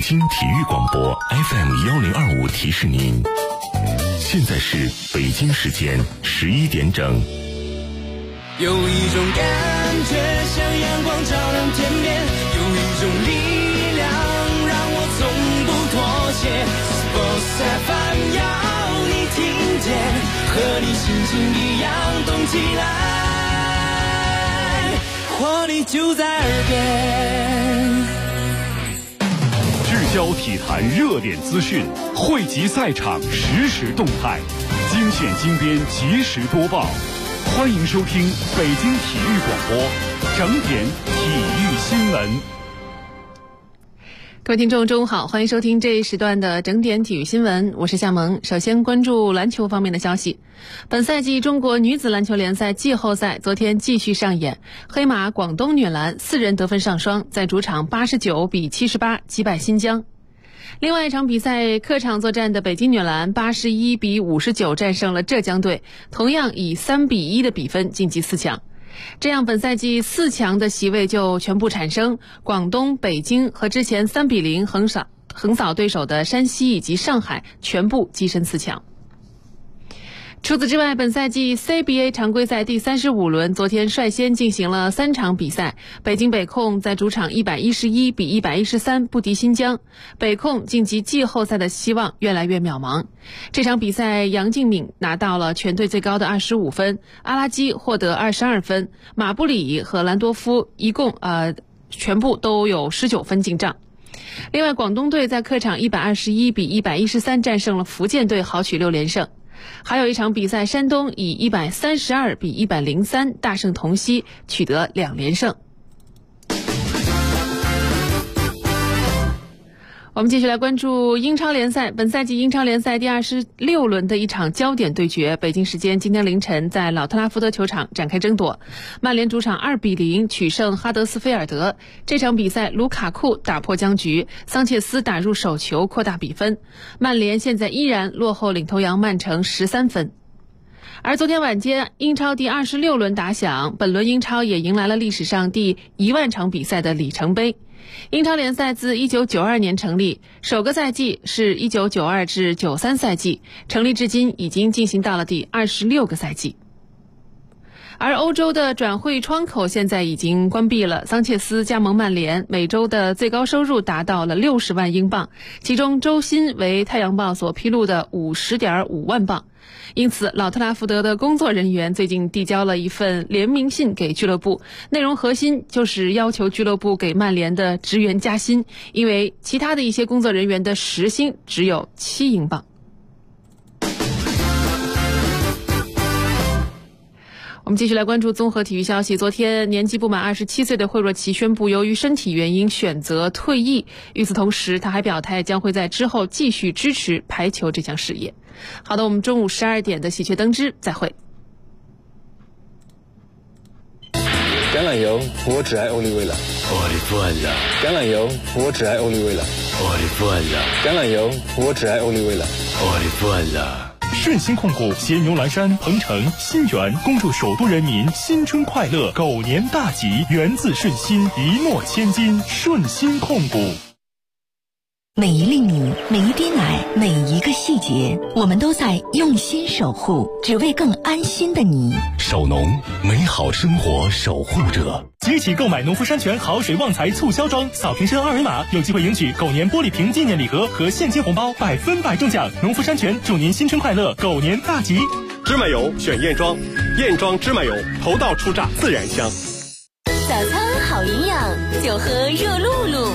京体育广播 FM1025提示您，现在是北京时间11点整。 有一种感觉像阳光照亮天边，有一种力量让我从不妥协。Sports FM 要你听见，和你心情一样动起来，活力就在耳边。 聚焦体坛热点资讯，汇集赛场实时动态，精选精编及时播报。欢迎收听北京体育广播整点体育新闻。 各位听众中午好，欢迎收听这一时段的整点体育新闻，我是夏萌。首先关注篮球方面的消息。本赛季中国女子篮球联赛季后赛昨天继续上演，黑马广东女篮4人得分上双，在主场89比78击败新疆。另外一场比赛，客场作战的北京女篮81比59战胜了浙江队，同样以3比1的比分晋级4强。这样本赛季4强的席位就全部产生，广东、北京和之前3比0横扫对手的山西以及上海全部跻身4强。除此之外，本赛季 CBA 常规赛第35轮昨天率先进行了3场比赛，北京北控在主场111比113不敌新疆，北控晋级季后赛的希望越来越渺茫。这场比赛杨敬敏拿到了全队最高的25分，阿拉基获得22分，马布里和兰多夫一共全部都有19分进账。另外，广东队在客场121比113战胜了福建队，豪取6连胜。还有一场比赛，山东以132比103大胜同曦，取得2连胜。我们继续来关注英超联赛。本赛季英超联赛第26轮的一场焦点对决，北京时间今天凌晨在老特拉福德球场展开争夺。曼联主场2比0取胜哈德斯菲尔德。这场比赛卢卡库打破僵局，桑切斯打入首球扩大比分。曼联现在依然落后领头羊曼城13分。而昨天晚间，英超第26轮打响，本轮英超也迎来了历史上第1万场比赛的里程碑。英超联赛自1992年成立，首个赛季是1992至93赛季，成立至今已经进行到了第26个赛季。而欧洲的转会窗口现在已经关闭了，桑切斯加盟曼联，每周的最高收入达到了60万英镑，其中周薪为太阳报所披露的50.5万镑。因此，老特拉福德的工作人员最近递交了一份联名信给俱乐部，内容核心就是要求俱乐部给曼联的职员加薪，因为其他的一些工作人员的时薪只有7英镑。我们继续来关注综合体育消息。昨天，年纪不满27岁的惠若琪宣布由于身体原因选择退役。与此同时，他还表态将会在之后继续支持排球这项事业。好的，我们中午12点的喜鹊登枝再会。 橄榄油，我只爱欧丽薇了。橄榄油，我只爱欧丽薇了。橄榄油，我只爱欧丽薇了。 顺鑫控股携牛栏山、鹏城、新源，恭祝首都人民新春快乐，狗年大吉，源自顺心，一诺千金。顺鑫控股。 每一粒米，每一滴奶，每一个细节，我们都在用心守护，只为更安心的你。 守农，美好生活守护者。 即起购买农夫山泉好水旺财促销装，扫瓶身2维码，有机会赢取狗年玻璃瓶纪念礼盒和现金红包，100%中奖。农夫山泉祝您新春快乐，狗年大吉。 芝麻油选燕庄，燕庄芝麻油，头道出榨自然香。 早餐好营养，就喝热露露。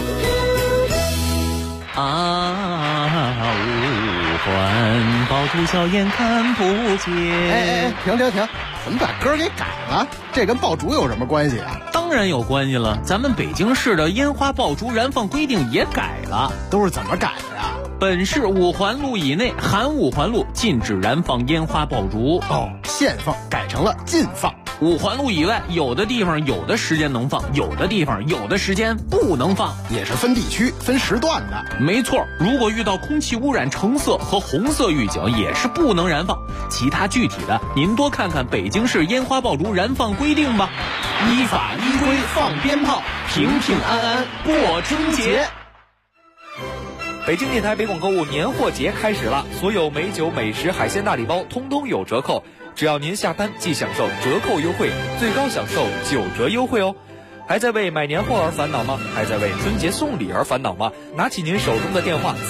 五环爆竹硝烟看不见。 停！怎么把歌给改了？这跟爆竹有什么关系啊？ 当然有关系了，咱们北京市的烟花爆竹燃放规定也改了。 都是怎么改的呀？ 本市5环路以内含5环路禁止燃放烟花爆竹。 限放改成了禁放。 5环路以外，有的地方有的时间能放，有的地方有的时间不能放， 也是分地区、分时段的。 没错，如果遇到空气污染橙色和红色预警，也是不能燃放。其他具体的，您多看看北京市烟花爆竹燃放规定吧。依法依规放鞭炮，平平安安过春节。 北京电台北广购物年货节开始了，所有美酒美食海鲜大礼包通通有折扣，只要您下单即享受折扣优惠，最高享受9折优惠哦。还在为买年货而烦恼吗？还在为春节送礼而烦恼吗？拿起您手中的电话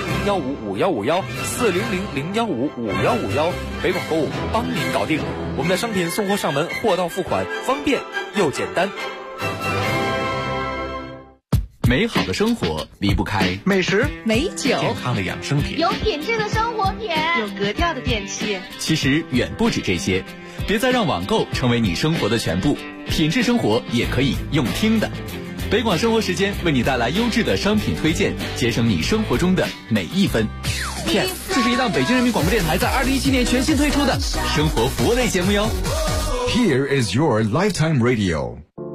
400-015-5151，400-015-5151，北广购物帮您搞定。我们的商品送货上门，货到付款，方便又简单。 美好的生活离不开美食、 美酒、 健康的养生品， 有品质的生活品， 有格调的电器。 其实远不止这些，别再让网购成为你生活的全部，品质生活也可以用听的。北广生活时间为你带来优质的商品推荐，节省你生活中的每一分。片，这是一档北京人民广播电台在2017年全新推出的生活服务类节目哟。 Here is your lifetime radio。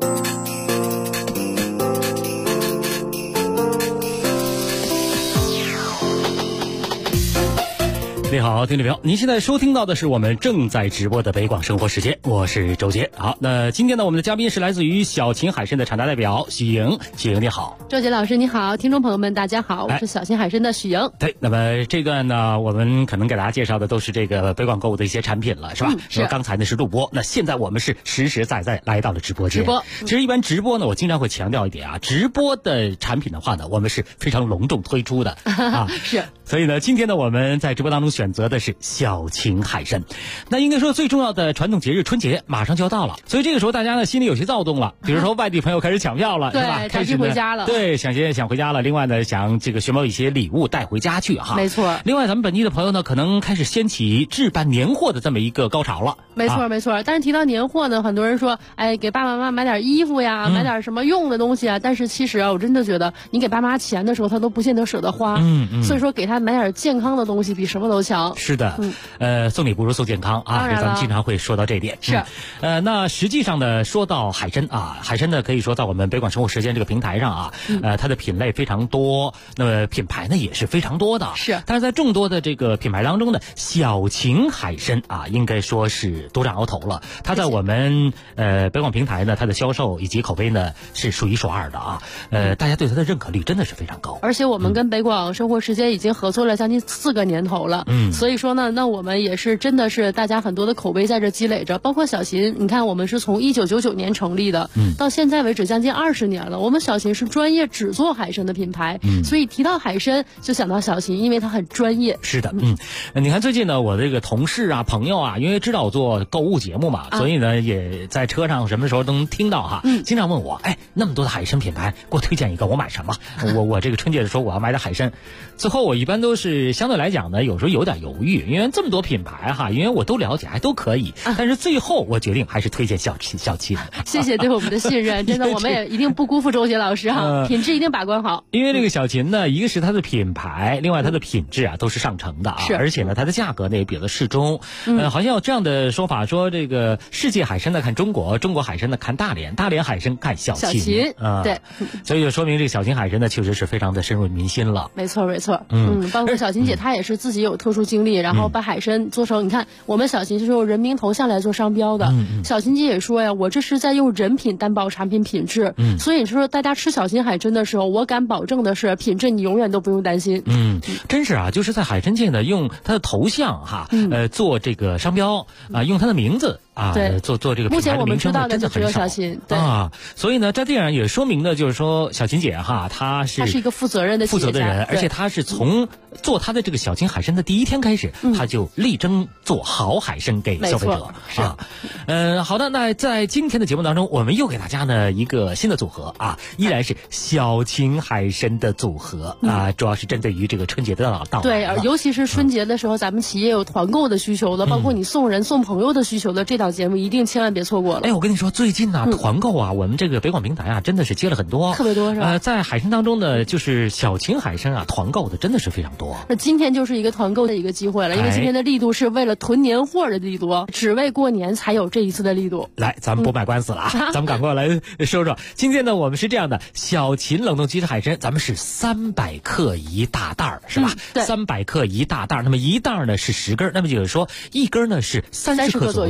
你好，听众朋友，您现在收听到的是我们正在直播的北广生活时间，我是周杰。好，那今天呢，我们的嘉宾是来自于小秦海参的产大代表许莹。许莹你好。 周杰老师你好，听众朋友们大家好，我是小秦海参的许莹。 对，那么这段呢，我们可能给大家介绍的都是这个北广购物的一些产品了，是吧？ 是。 刚才呢是录播，那现在我们是实实在在来到了直播间。其实一般直播呢，我经常会强调一点啊，直播的产品的话呢，我们是非常隆重推出的啊。 是。 所以呢，今天呢，我们在直播当中选择的是小秦海参。那应该说最重要的传统节日春节马上就要到了，所以这个时候大家呢心里有些躁动了，比如说外地朋友开始抢票了， 对， 是吧？ 开始回家了， 对，想回家了。另外呢，想这个寻某一些礼物带回家去哈， 没错。 另外咱们本地的朋友呢，可能开始掀起置办年货的这么一个高潮了， 没错没错。但是提到年货呢，很多人说，哎，给爸爸妈妈买点衣服呀，买点什么用的东西啊。但是其实啊，我真的觉得你给爸妈钱的时候，他都不见得舍得花，所以说给他买点健康的东西比什么都强。 是的，送礼不如送健康啊，咱们经常会说到这点。 是， 那实际上呢，说到海参啊，海参呢可以说在我们北广生活时间这个平台上啊，它的品类非常多，那么品牌呢也是非常多的。 是， 但是在众多的这个品牌当中呢，小秦海参啊，应该说是独占鳌头了。它在我们北广平台呢，它的销售以及口碑呢是数一数二的啊。大家对它的认可率真的是非常高。 而且我们跟北广生活时间已经合作了将近4个年头了，所以说呢，那我们也是真的是大家很多的口碑在这积累着。包括小秦，你看我们是从1999年成立的，到现在为止将近20年了。我们小秦是专业只做海参的品牌，所以提到海参就想到小秦，因为它很专业。 是的，你看最近呢，我这个同事啊、朋友啊，因为知道我做购物节目嘛，所以呢也在车上什么时候都能听到哈，经常问我，哎，那么多的海参品牌，给我推荐一个，我买什么？我这个春节的时候我要买点海参，最后我一般都是相对来讲呢，有时候有点犹豫，因为这么多品牌哈，因为我都了解，还都可以，但是最后我决定还是推荐小秦。 谢谢对我们的信任，真的我们也一定不辜负周杰老师哈，品质一定把关好。 因为这个小秦呢，一个是它的品牌，另外它的品质啊都是上乘的啊，而且呢它的价格呢也比较适中。好像有这样的说法，说这个世界海参呢看中国，中国海参呢看大连，大连海参看小秦啊，对， 所以就说明这个小秦海参呢确实是非常的深入民心了。 没错，包括小秦姐她也是自己有特殊经历，然后把海参做成，你看我们小秦是用人名头像来做商标的。小秦姐也说呀，我这是在用人品担保产品品质，所以说大家吃小秦海参的时候，我敢保证的是品质你永远都不用担心。 真是啊，就是在海参界呢，用它的头像哈，做这个商标啊，用它的名字啊，做这个品牌的名称，真的很少。 对啊，所以呢，在这样也说明呢，就是说小秦姐哈，她是一个负责任的人，而且她是从做她的这个小秦海参的第一天开始，她就力争做好海参给消费者啊。好的，那在今天的节目当中，我们又给大家呢一个新的组合啊，依然是小秦海参的组合啊，主要是针对于这个春节的到来。 对，尤其是春节的时候，咱们企业有团购的需求的，包括你送人送朋友的需求的，这档节目一定千万别错过了。 哎，我跟你说，最近呢团购啊，我们这个北广平台啊，真的是接了很多， 特别多是吧？ 在海参当中呢，就是小秦海参啊，团购的真的是非常多。 那今天就是一个团购的一个机会了，因为今天的力度是为了囤年货的力度，只为过年才有这一次的力度。 来，咱们不卖官司了啊，咱们赶快来说说。今天呢，我们是这样的，小秦冷冻鸡翅海参，咱们是300克一大袋儿，是吧？ 对 ，300克一大袋儿。那么一袋儿呢是10根，那么就是说一根呢是30克左右的大海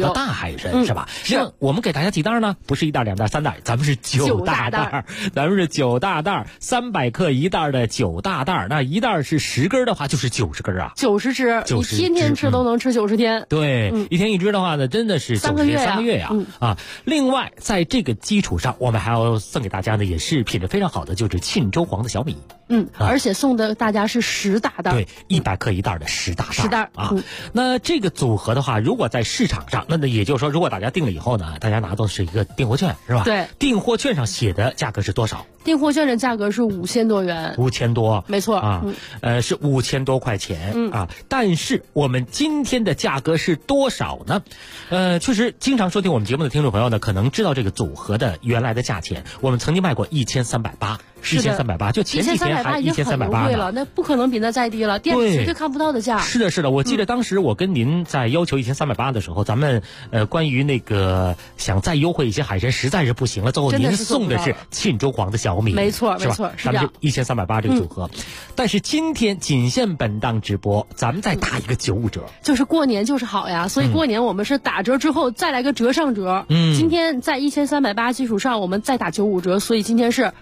海参，是吧？是。我们给大家几袋呢？不是1袋、2袋、3袋，咱们是9大袋，咱们是9大袋，300克1袋的9大袋。那1袋是10根的话，就是90根啊 ，90只，你天天吃都能吃90天。 对，一天1只的话呢，真的是3个月呀，啊。另外，在这个基础上，我们还要送给大家的也是品质非常好的，就是沁州黄的小米。 而且送的大家是10大袋， 对，100克1袋的10大袋啊。那这个组合的话，如果在市场上，那也就是说，如果大家订了以后呢，大家拿到是一个订货券，是吧？ 对， 订货券上写的价格是多少？ 订货券的价格是5000多元 ，5000多， 没错啊，是5000多块钱啊。但是我们今天的价格是多少呢？确实，经常收听我们节目的听众朋友呢，可能知道这个组合的原来的价钱。我们曾经卖过1380，1380，就前几天还1380 了，那不可能比那再低了，店里绝对看不到的价。 是的，我记得当时我跟您在要求1380的时候，咱们关于那个想再优惠一些海参实在是不行了，最后您送的是沁州黄的小米， 没错， 是吧？咱们就1380这个组合。但是今天仅限本档直播，咱们再打一个95折， 就是过年就是好呀，所以过年我们是打折之后再来个折上折。今天在1380基础上，我们再打95折，所以今天是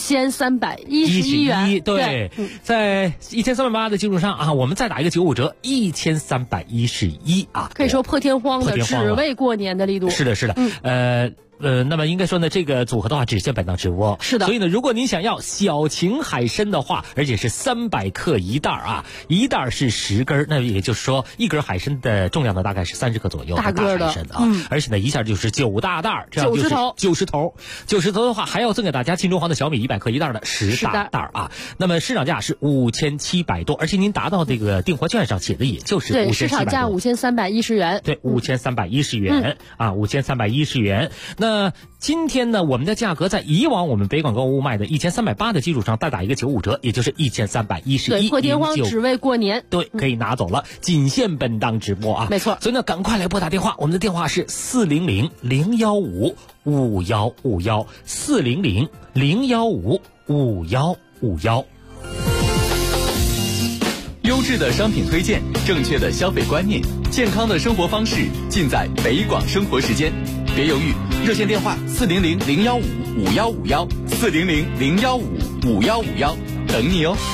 1311元。 对，在1380的基础上啊，我们再打一个95折，1311啊， 可以说破天荒的，只为过年的力度。 是的，那么应该说呢，这个组合的话只限本档直播。 是的， 所以呢，如果您想要小型海参的话，而且是300克1袋啊，1袋是10根，那也就是说1根海参的重量呢大概是30克左右， 大个的海参啊，而且呢一下就是9大袋，这样就是90头的话，还要赠给大家沁州黄的小米100克1袋的10大袋啊。那么市场价是5700多，而且您达到这个订货券上写的也就是5700多， 对，市场价5310元， 对，5310元啊，5310元。那今天呢，我们的价格在以往我们北广购物卖的1380的基础上再打一个95折，也就是1311。 对，破天荒只为过年， 对，可以拿走了，仅限本档直播啊， 没错。 所以呢，赶快来拨打电话，我们的电话是400-015-5151，400-015-5151。 优质的商品推荐，正确的消费观念，健康的生活方式，尽在北广生活时间。别犹豫，热线电话400-015-5151，400-015-5151，等你哦。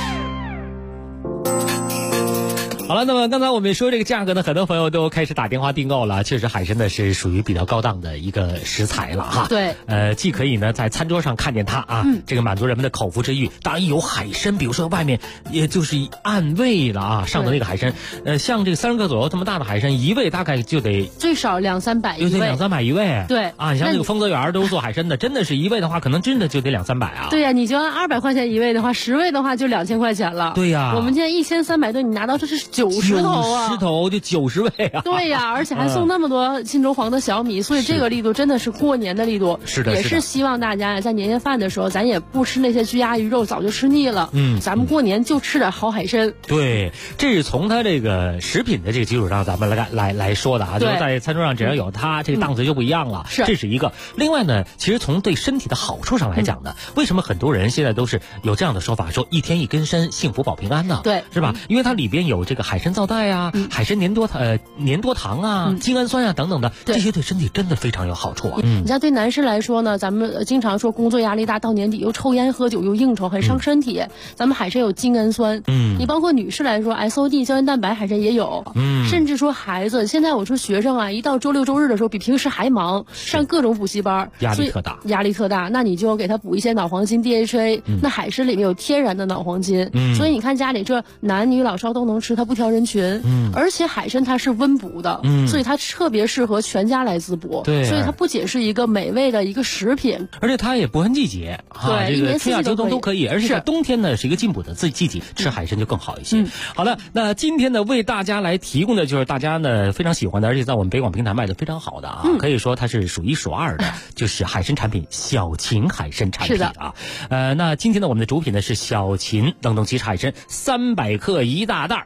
好了，那么刚才我们说这个价格呢，很多朋友都开始打电话订购了。确实，海参呢是属于比较高档的一个食材了哈。 对， 既可以呢在餐桌上看见它啊，这个满足人们的口腹之欲。当然有海参，比如说外面也就是按位了啊，上的那个海参，像这个30克左右这么大的海参，一位大概就得最少200-300一位， 就得200-300一位。 对啊，你像这个丰泽园都做海参的，真的是一位的话，可能真的就得200-300啊。 对呀，你就按200块钱一位的话，10位的话就2000块钱了。 对呀， 我们现在1300多，你拿到这是90头啊 ，90头就90位啊！ 对呀，而且还送那么多沁州黄的小米，所以这个力度真的是过年的力度。 是的， 也是希望大家在年夜饭的时候，咱也不吃那些鸡鸭鱼肉，早就吃腻了。咱们过年就吃点好海参。 对，这是从它这个食品的这个基础上，咱们来说的啊。就是在餐桌上只要有它，这个档次就不一样了。 是， 这是一个。另外呢，其实从对身体的好处上来讲呢，为什么很多人现在都是有这样的说法，说1天1根参，幸福保平安呢？ 对， 是吧？因为它里边有这个海参皂苷啊。海参粘多糖啊，精氨酸啊等等的，这些对身体真的非常有好处啊。 你像对男士来说呢，咱们经常说工作压力大，到年底又抽烟喝酒又应酬，很伤身体。咱们海参有精氨酸，你包括女士来说 SOD 胶原蛋白海参也有，甚至说孩子，现在我说学生啊，一到周六周日的时候，比平时还忙，上各种补习班， 压力特大。 那你就给他补一些脑黄金 DHA，那海参里面有天然的脑黄金，所以你看家里这男女老少都能吃，它不挑人群。而且海参它是温补的，所以它特别适合全家来滋补。 对， 所以它不仅是一个美味的一个食品， 而且它也不分季节， 对， 这个春夏秋冬都可以。而且在冬天呢是一个进补的季节，吃海参就更好一些。好了，那今天呢为大家来提供的就是大家呢非常喜欢的，而且在我们北广平台卖的非常好的啊，可以说它是数一数二的，就是海参产品，小秦海参产品啊。那今天呢我们的主品呢是小秦冷冻鸡海参300克1大袋，咱们是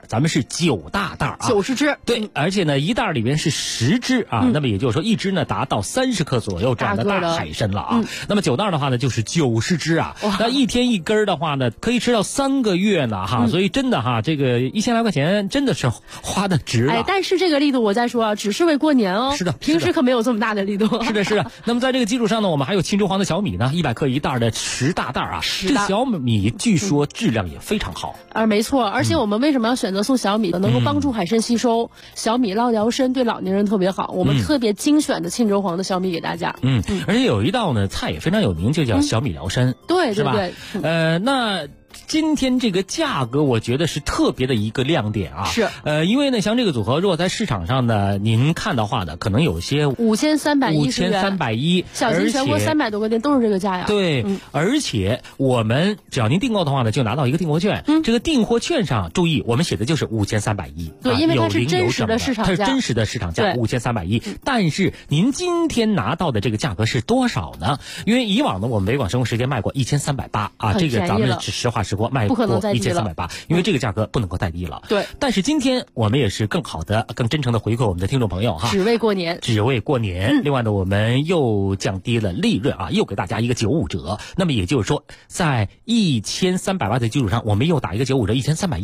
是9大袋啊 ，90只。 对，而且呢，一袋里边是10只啊，那么也就是说一只呢达到30克左右这样的大海参了啊。那么9袋的话呢，就是90只啊。那一天一根的话呢，可以吃到3个月呢哈。所以真的哈，这个1000来块钱真的是花的值了。 但是这个力度我再说啊，只是为过年哦。 是的， 平时可没有这么大的力度。 是的，是的。那么在这个基础上呢，我们还有青州黄的小米呢，100克一袋的10大袋啊。这小米据说质量也非常好。 没错，而且我们为什么要选择送小米呢？能够帮助海参吸收，小米疗身，对老年人特别好。我们特别精选的青州黄的小米给大家。 而且有一道呢菜也非常有名，就叫小米疗参。 对对对。那今天这个价格，我觉得是特别的一个亮点啊。 是。 因为呢，像这个组合，如果在市场上呢，您看的话呢，可能有些 5310，小型全国300多个店都是这个价呀。 对，而且我们只要您订购的话呢，就拿到一个订货券。这个订货券上注意，我们写的就是5310。 对，因为它是真实的市场价， 它是真实的市场价5310。但是您今天拿到的这个价格是多少呢？因为以往呢，我们北广生活时间卖过1380啊，这个咱们实话实说卖过1380，因为这个价格不能够再低了。 对， 但是今天我们也是更好的、更真诚的回馈我们的听众朋友哈， 只为过年。 另外呢，我们又降低了利润啊，又给大家一个95折。那么也就是说，在1380的基础上，我们又打一个95折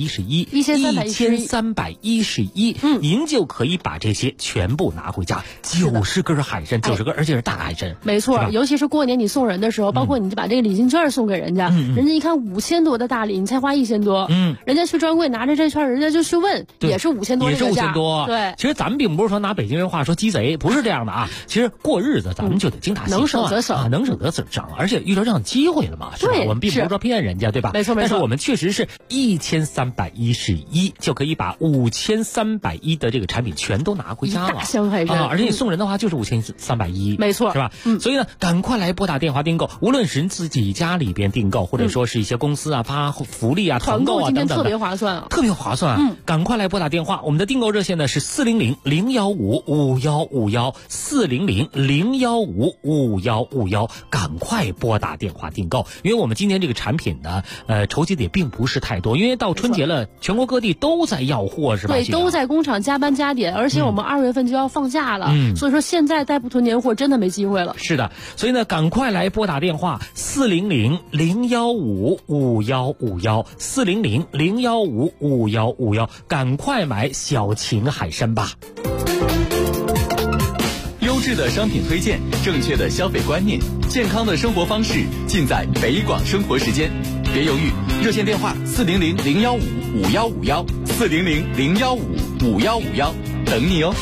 ，1311，您就可以把这些全部拿回家，90根海参，90根，而且是大海参。 没错，尤其是过年你送人的时候，包括你就把这个礼金券送给人家，人家一看5000多的大礼，你才花1000多，人家去专柜拿着这券，人家就去问，也是5000多， 也是5000多。 对， 其实咱们并不是说拿北京人话说鸡贼，不是这样的啊。其实过日子咱们就得精打细算， 能省则省， 能省则省，而且遇到这样的机会了嘛，是吧？我们并不是说骗人家，对吧？ 没错。 但是我们确实是1311就可以把5310的这个产品全都拿回家了， 大箱海参而且你送人的话就是5310， 没错， 是吧？所以呢，赶快来拨打电话订购，无论是自己家里边订购，或者说是一些公司啊发福利啊、团购啊等等的， 特别划算啊， 特别划算。赶快来拨打电话，我们的订购热线呢是400-015-5151，400-015-5151，赶快拨打电话订购。因为我们今天这个产品呢，筹集的也并不是太多，因为到春节了，全国各地都在要货，是吧？ 对，都在工厂加班加点，而且我们2月份就要放假了，所以说现在再不囤年货，真的没机会了。 是的，所以呢，赶快来拨打电话400-015-5151，400-015-5151，赶快买小秦海参吧。 优质的商品推荐，正确的消费观念，健康的生活方式，尽在北广生活时间。别犹豫，热线电话400-015-5151，400-015-5151，等你哦。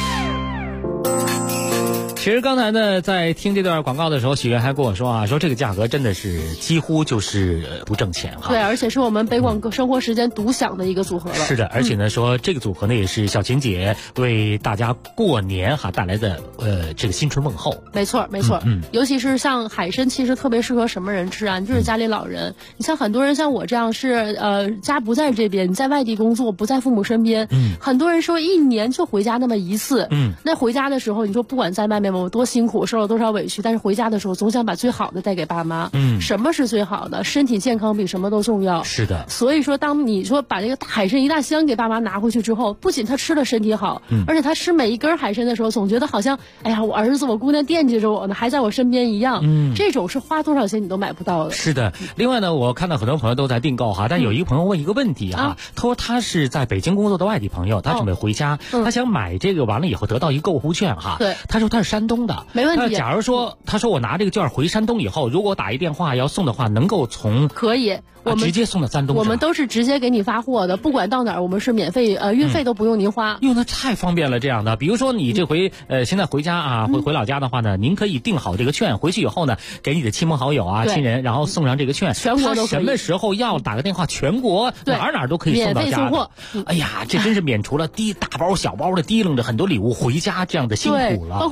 其实刚才呢，在听这段广告的时候，许愿还跟我说啊，说这个价格真的是几乎就是不挣钱哈。 对，而且是我们北广生活时间独享的一个组合了。 是的，而且呢，说这个组合呢也是小秦姐为大家过年带来的这个新春问候。 没错，没错。尤其是像海参，其实特别适合什么人吃啊？就是家里老人。你像很多人像我这样是家不在这边，你在外地工作，不在父母身边。很多人说一年就回家那么一次。那回家的时候，你说不管在外面我多辛苦，受了多少委屈，但是回家的时候总想把最好的带给爸妈。什么是最好的？身体健康比什么都重要。 是的。 所以说，当你说把这个大海参一大箱给爸妈拿回去之后，不仅他吃了身体好，而且他吃每一根海参的时候，总觉得好像，哎呀，我儿子我姑娘惦记着我呢，还在我身边一样。这种是花多少钱你都买不到的。 是的。另外呢，我看到很多朋友都在订购哈，但有一个朋友问一个问题哈，他说他是在北京工作的外地朋友，他准备回家，他想买这个完了以后得到一个购物券哈。 对。 他说他是山东的。 没问题。 假如说他说我拿这个券回山东以后，如果我打一电话要送的话，能够从可以。我们直接送到山东， 我们都是直接给你发货的，不管到哪儿，我们是免费，运费都不用您花。 那太方便了，这样的。比如说你这回现在回家啊，回老家的话呢，您可以订好这个券，回去以后呢，给你的亲朋好友啊、亲人，然后送上这个券， 全国都可以。 什么时候要打个电话，全国哪都可以送到家的。 免费送货。 哎呀，这真是免除了大包小包的提楞着很多礼物回家这样的辛苦了。 包括你现在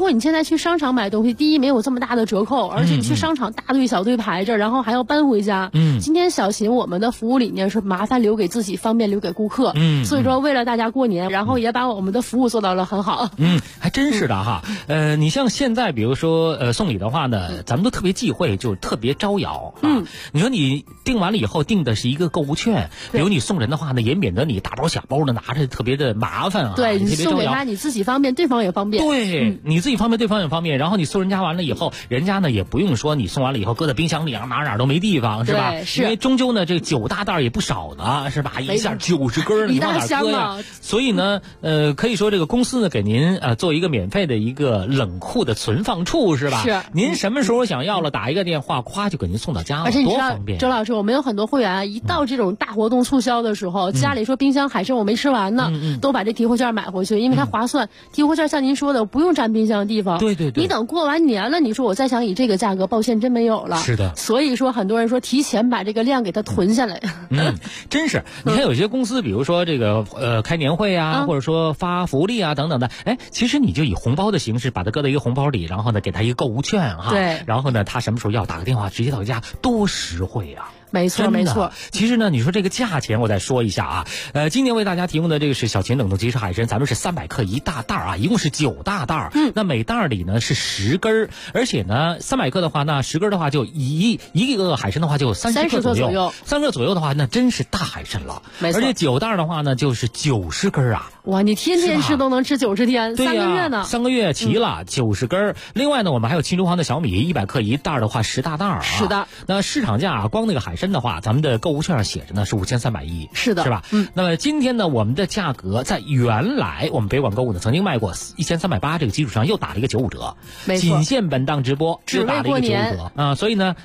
去商场买东西，第一没有这么大的折扣，而且你去商场大队小队排着，然后还要搬回家。今天小秦我们的服务理念是麻烦留给自己，方便留给顾客。所以说为了大家过年，然后也把我们的服务做到了很好。 还真是的哈。你像现在比如说送礼的话呢，咱们都特别忌讳，就特别招摇。你说你订完了以后订的是一个购物券，比如你送人的话呢，也免得你大包小包的拿着特别的麻烦啊。 对，你送给他你自己方便，对方也方便。 对，你自己方便，对方也方便。然后你送人家完了以后，人家呢也不用说你送完了以后搁在冰箱里啊，哪都没地方，是吧？ 是。 因为终究呢这9大袋也不少呢，是吧？一下90根，你往哪搁呀？所以呢，可以说这个公司呢给您做一个免费的一个冷库的存放处，是吧？ 是。 您什么时候想要了，打一个电话，咵就给您送到家了， 而且你知道， 多方便。 周老师，我们有很多会员一到这种大活动促销的时候，家里说冰箱海参我没吃完呢，都把这提货券买回去，因为它划算。提货券像您说的，不用占冰箱的地方。 对对对。 你等过完年了，你说我再想以这个价格，抱歉真没有了。 是的。 所以说很多人说提前把这个量给它囤下来。 真是。你看有些公司，比如说这个开年会啊，或者说发福利啊等等的，其实你就以红包的形式把它搁到一个红包里，然后呢给他一个购物券哈。 对。 然后呢他什么时候要打个电话直接到家，多实惠啊。 没错没错。 其实呢你说这个价钱我再说一下啊，今年为大家提供的这个是小秦冷冻即食海参，咱们是300克一大袋啊，一共是9大袋。那每袋里呢是10根，而且呢300克的话，那10根的话就一个海参的话就30克左右，30克左右的话那真是大海参了。 没错。 而且9袋的话呢就是90根啊。 哇，你天天吃都能吃90天，3个月呢。 3个月齐了，90根。另外呢我们还有青州行的小米100克一袋的话10大袋啊。 是的。 那市场价光那个海参的话，咱们的购物券上写着呢是5310。 是的。 是吧？那么今天呢我们的价格在原来我们北广购物呢曾经卖过1380这个基础上又打了一个95折。 没错。 仅限本档直播只打了一个95折啊，所以呢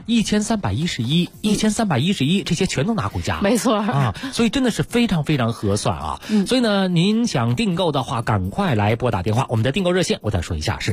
1311这些全都拿回家。 没错啊，所以真的是非常非常合算啊。所以呢您想订购的话赶快来拨打电话，我们的订购热线我再说一下是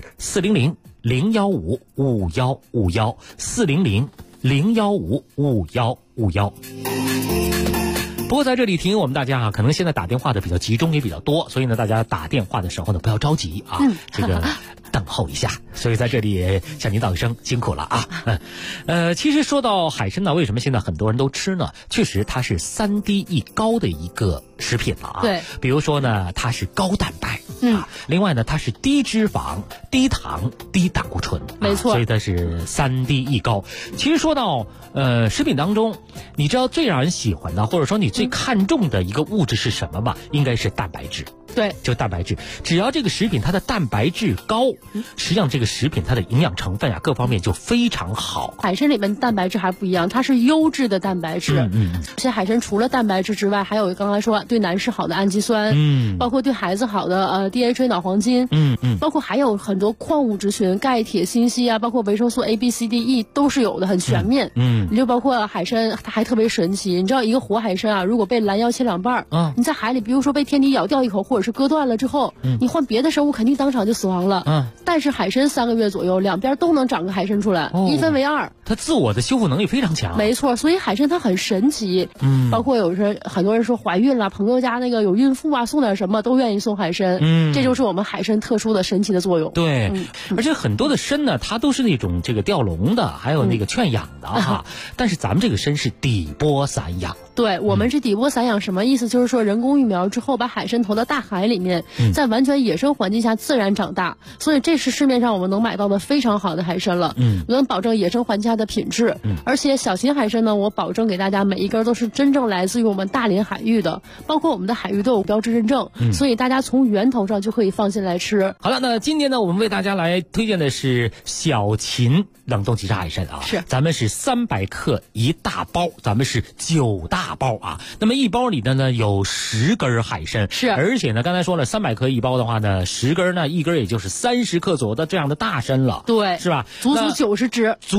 400-015-5151，400-015-5151。不过在这里提醒我们大家可能现在打电话的比较集中也比较多，所以呢大家打电话的时候呢不要着急啊，这个等候一下。所以在这里也向您道一声辛苦了啊。其实说到海参呢，为什么现在很多人都吃呢？确实它是3低1高的一个食品了啊。 对。 比如说呢它是高蛋白另外呢它是低脂肪、低糖、低胆固醇。 没错。 所以它是3低1高。其实说到食品当中，你知道最让人喜欢的或者说你最看重的一个物质是什么吗？应该是蛋白质。 对， 就蛋白质，只要这个食品它的蛋白质高，实际上这个食品它的营养成分各方面就非常好。 海参里面蛋白质还不一样，它是优质的蛋白质。而且海参除了蛋白质之外，还有刚才说对男士好的氨基酸，包括对孩子好的DHA 脑黄金，包括还有很多矿物质群，钙、铁、锌、硒啊，包括维生素 A、B、C、D、E 都是有的，很全面。你就包括海参，它还特别神奇。你知道一个活海参如果被拦腰切2半，你在海里，比如说被天敌咬掉一口，或者是割断了之后，你换别的生物肯定当场就死亡了。但是海参3个月左右，两边都能长个海参出来，1分为2。 它自我的修复能力非常强。 没错，所以海参它很神奇。包括很多人说怀孕了，朋友家那个有孕妇送点什么都愿意送海参。这就是我们海参特殊的神奇的作用。 对，而且很多的参呢，它都是那种这个吊笼的，还有那个圈养的哈。但是咱们这个参是底波散养。 对，我们是底波散养，什么意思？就是说人工育苗之后把海参投到大海里面，在完全野生环境下自然长大，所以这是市面上我们能买到的非常好的海参了。能保证野生环境下的品质。而且小秦海参呢，我保证给大家每一根都是真正来自于我们大连海域的，包括我们的海域都有标志认证，所以大家从源头上就可以放心来吃。 好了，那今天呢我们为大家来推荐的是小秦冷冻即食海参啊。 是， 咱们是300克一大包，咱们是9大包啊。那么一包里的呢有10根海参。 是， 而且呢刚才说了300克一包的话呢，10根呢一根也就是30克左右的这样的大参了。 对， 是吧？ 足足90只。 足足90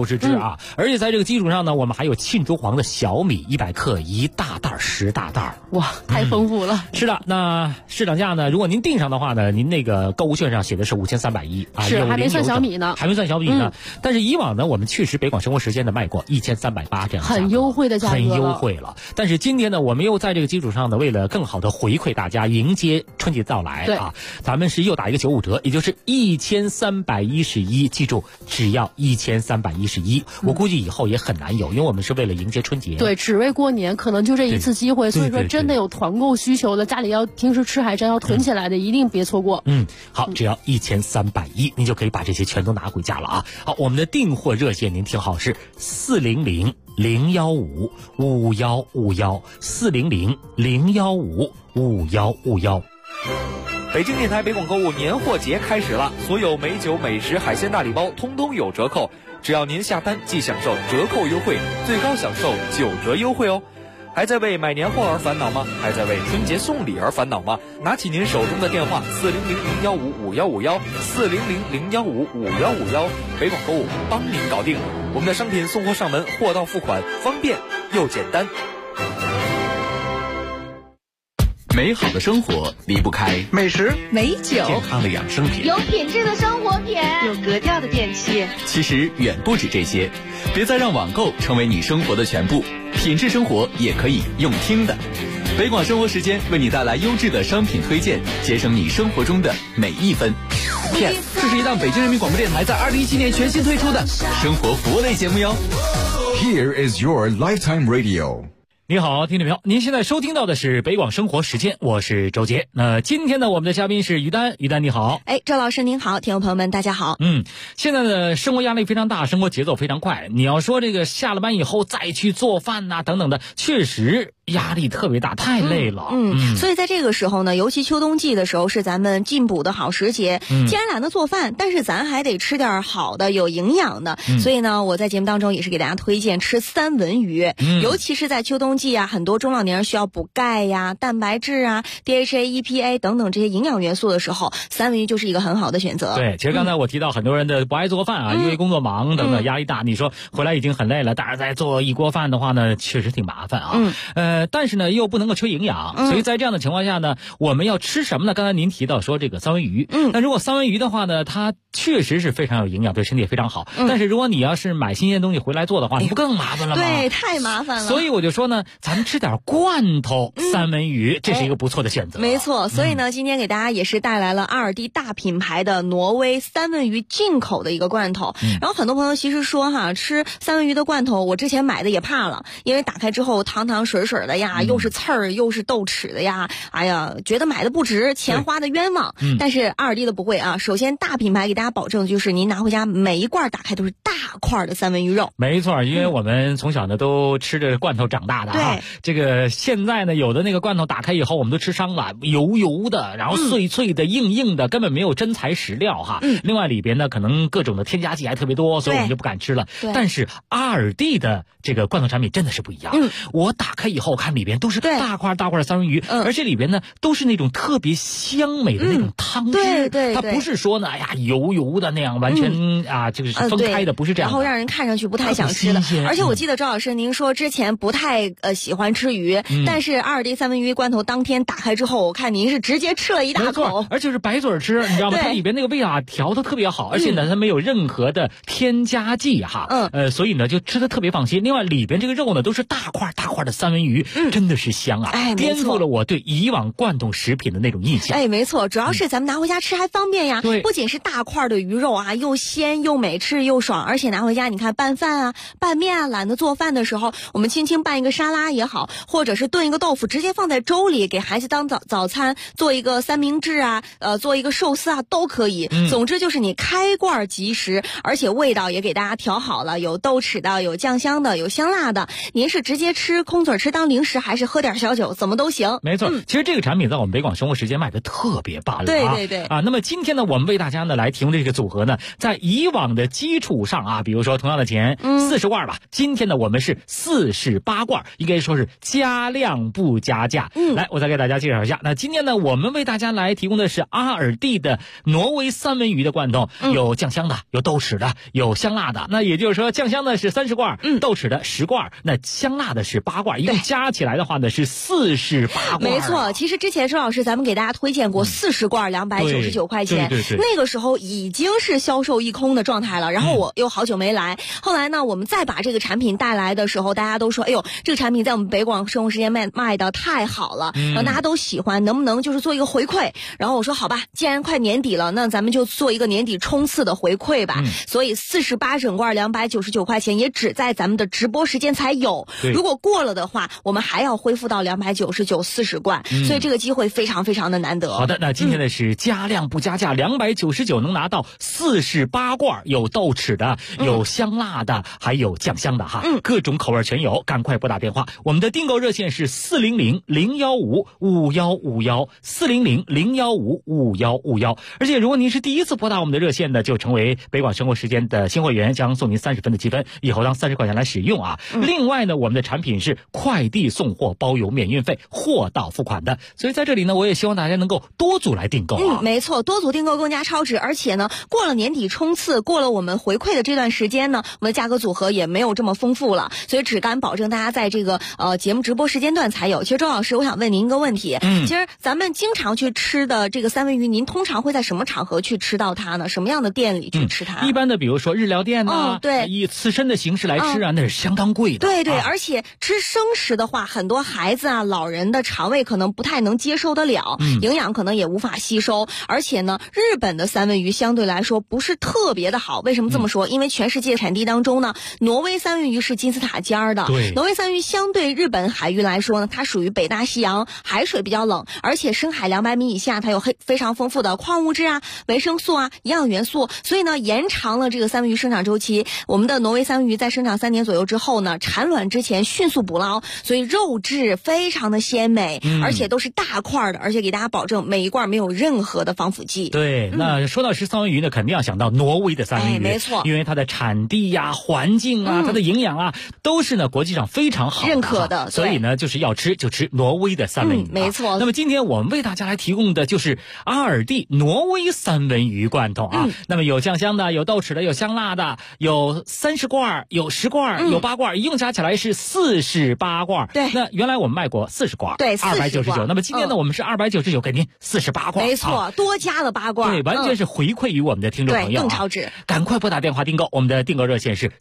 60只啊。而且在这个基础上呢，我们还有庆州黄的小米100克1大袋10大袋。 哇，太丰富了。 是的，那市场价呢，如果您订上的话呢，您那个购物券上写的是5310啊， 是还没算小米呢， 还没算小米呢。但是以往呢，我们确实北广生活时间的卖过1380这样， 很优惠的价格， 很优惠了。但是今天呢，我们又在这个基础上呢，为了更好的回馈大家，迎接春节到来啊，咱们是又打一个95折，也就是1311，记住，只要1311。我估计以后也很难有，因为我们是为了迎接春节， 对，只为过年，可能就这一次机会。所以说，真的有团购需求的，家里要平时吃海参要囤起来的，一定别错过。 好，只要1311，您就可以把这些全都拿回家了啊。好，我们的订货热线您听好，是400-015-5151，400-015-5151。 北京电台北广购物年货节开始了，所有美酒、美食、海鲜大礼包通通有折扣，只要您下单即享受折扣优惠，最高享受9折优惠哦。还在为买年货而烦恼吗？还在为春节送礼而烦恼吗？拿起您手中的电话400-015-5151，400-015-5151，北广购物帮您搞定。我们的商品送货上门，货到付款，方便又简单。 美好的生活离不开美食、 美酒、 健康的养生品， 有品质的生活品，有格调的电器。 其实远不止这些，别再让网购成为你生活的全部，品质生活也可以用听的。北广生活时间为你带来优质的商品推荐，节省你生活中的每一分。片，这是一档北京人民广播电台在2017年全新推出的生活服务类节目哟。 Here is your lifetime radio。 你好，听众朋友，您现在收听到的是北广生活时间，我是周杰。那今天呢，我们的嘉宾是于丹，于丹你好。 周老师您好，听众朋友们大家好。 现在的生活压力非常大，生活节奏非常快，你要说这个下了班以后再去做饭呐等等的，确实压力特别大，太累了。 所以在这个时候呢，尤其秋冬季的时候是咱们进补的好时节。既然懒得做饭，但是咱还得吃点好的有营养的，所以呢，我在节目当中也是给大家推荐吃三文鱼。尤其是在秋冬季啊，很多中老年人需要补钙呀、蛋白质啊、DHA、EPA 等等这些营养元素的时候，三文鱼就是一个很好的选择。 对，其实刚才我提到很多人的不爱做饭啊，因为工作忙等等压力大，你说回来已经很累了，但是再做一锅饭的话呢，确实挺麻烦啊。但是呢又不能够缺营养，所以在这样的情况下呢，我们要吃什么呢？刚才您提到说这个三文鱼，那如果三文鱼的话呢，它确实是非常有营养，对身体也非常好。但是如果你要是买新鲜东西回来做的话，你不更麻烦了吗？ 对，太麻烦了。 所以我就说呢，咱们吃点罐头三文鱼，这是一个不错的选择。 没错，所以呢，今天给大家也是带来了阿尔蒂大品牌的挪威三文鱼进口的一个罐头。然后很多朋友其实说哈，吃三文鱼的罐头，我之前买的也怕了，因为打开之后汤汤水水的呀，又是刺儿又是豆豉的呀，哎呀，觉得买的不值，钱花的冤枉。但是阿尔蒂的不会啊，首先大品牌给大家保证就是您拿回家每一罐打开都是大块的三文鱼肉。 没错，因为我们从小呢都吃着罐头长大的啊。这个现在呢有的那个罐头打开以后我们都吃伤了，油油的，然后脆脆的、硬硬的，根本没有真材实料哈。另外里边呢可能各种的添加剂还特别多，所以我们就不敢吃了。但是阿尔蒂的这个罐头产品真的是不一样。我打开以后看里边都是大块大块的三文鱼，而且里边呢都是那种特别香美的那种汤汁。它不是说呢，哎呀油油的那样完全这个是分开的，不是这样的， 然后让人看上去不太想吃的。而且我记得周老师您说之前不太喜欢吃鱼，但是阿尔蒂三文鱼罐头当天打开之后，我看您是直接吃了一大口， 而且是白嘴吃，你知道吗？它里边那个味啊调的特别好，而且呢它没有任何的添加剂哈。所以呢就吃的特别放心。另外里边这个肉呢都是大块大块的三文鱼，真的是香啊，颠覆了我对以往罐头食品的那种印象。 没错，主要是咱们拿回家吃还方便呀。不仅是大块的鱼肉啊，又鲜又美，吃又爽，而且拿回家你看拌饭啊、拌面啊，懒得做饭的时候，我们轻轻拌一个沙拉也好，或者是炖一个豆腐，直接放在粥里给孩子当早餐，做一个三明治啊，做一个寿司啊都可以。总之就是你开罐即食，而且味道也给大家调好了，有豆豉的，有酱香的，有香辣的。您是直接吃空嘴吃当零食，还是喝点小酒，怎么都行。 没错，其实这个产品在我们北广生活时间卖的特别棒了。 对那么今天呢，我们为大家呢来提供这个组合呢，在以往的基础上啊，比如说同样的钱，40罐吧，今天呢我们是48罐，应该说是加量不加价。来，我再给大家介绍一下。那今天呢，我们为大家来提供的是阿尔蒂的挪威三文鱼的罐头，有酱香的，有豆豉的，有香辣的。那也就是说，酱香的是30罐，豆豉的10罐，那香辣的是8罐，一共加起来的话呢是48罐。 没错，其实之前周老师咱们给大家推荐过40罐299块钱， 对， 那个时候已经是销售一空的状态了。然后我又好久没来，后来呢，我们再把这个产品带来的时候，大家都说，哎呦，这个产品在我们北广生活时间卖的太好了，然后大家都喜欢，能不能就是做一个回馈？然后我说好吧，既然快年底了，那咱们就做一个年底冲刺的回馈吧。所以48整罐299块钱也只在咱们的直播时间才有，如果过了的话，我们还要恢复到299 40罐，所以这个机会非常非常的难得。 好的，那今天的是加量不加价，299能拿到48罐，有豆豉的，有香辣的，还有酱香的哈，各种口味全有，赶快拨打电话，我们的订购热线是400-015-5151，400-015-5151。而且如果您是第一次拨打我们的热线的，就成为北广生活时间的新会员，将送您30分的积分，以后当30块钱来使用啊。另外呢，我们的产品是快递送货包邮免运费，货到付款的，所以在这里呢，我也希望大家能够多组来订购啊。 没错，多组订购更加超值，而且呢，过了年底冲刺，过了我们回馈的这段时间呢，我们的价格组合也没有这么丰富了，所以只敢保证大家在这个节目直播时间段才有。其实周老师，我想问您一个问题，其实咱们经常去吃的这个三文鱼，您通常会在什么场合去吃到它呢？什么样的店里去吃它？ 一般的比如说日料店啊， 对， 以刺身的形式来吃啊，那是相当贵的。 对，而且吃生食的话，很多孩子啊、老人的肠胃可能不太能接受得了，营养可能也无法吸收。而且呢，日本的三文鱼相对来说不是特别的好。为什么这么说？因为全世界产地当中呢，挪威三文鱼是金字塔尖儿的。挪威三文鱼相对日本海域来说呢，它属于北大西洋，海水比较冷，而且深海200米以下，它有非常丰富的矿物质啊、维生素啊、营养元素，所以呢，延长了这个三文鱼生长周期。我们的挪威三文鱼在生长3年左右之后呢，产卵之前迅速捕捞，所以肉质非常的鲜美，而且都是大块的，而且给大家保证每一罐没有任何的防腐剂。 对，那说到是三文鱼呢，肯定要想到挪威的三文鱼， 没错， 因为它的产地呀、环境啊、它的营养啊，都是呢国际上非常好认可的， 所以呢，就是要吃就吃挪威的三文鱼， 没错。 那么今天我们为大家来提供的就是阿尔蒂挪威三文鱼罐头啊，那么有酱香的，有豆豉的，有香辣的，有30罐，有10罐，有8罐，一共加起来是48罐。 对， 那原来我们卖过40罐， 对 ，299。那么今天呢，我们是299给您48罐， 没错，多加了8罐， 对，完全是回馈于我们的听众朋友， 更超值。 赶快拨打电话订购，我们的订购热线是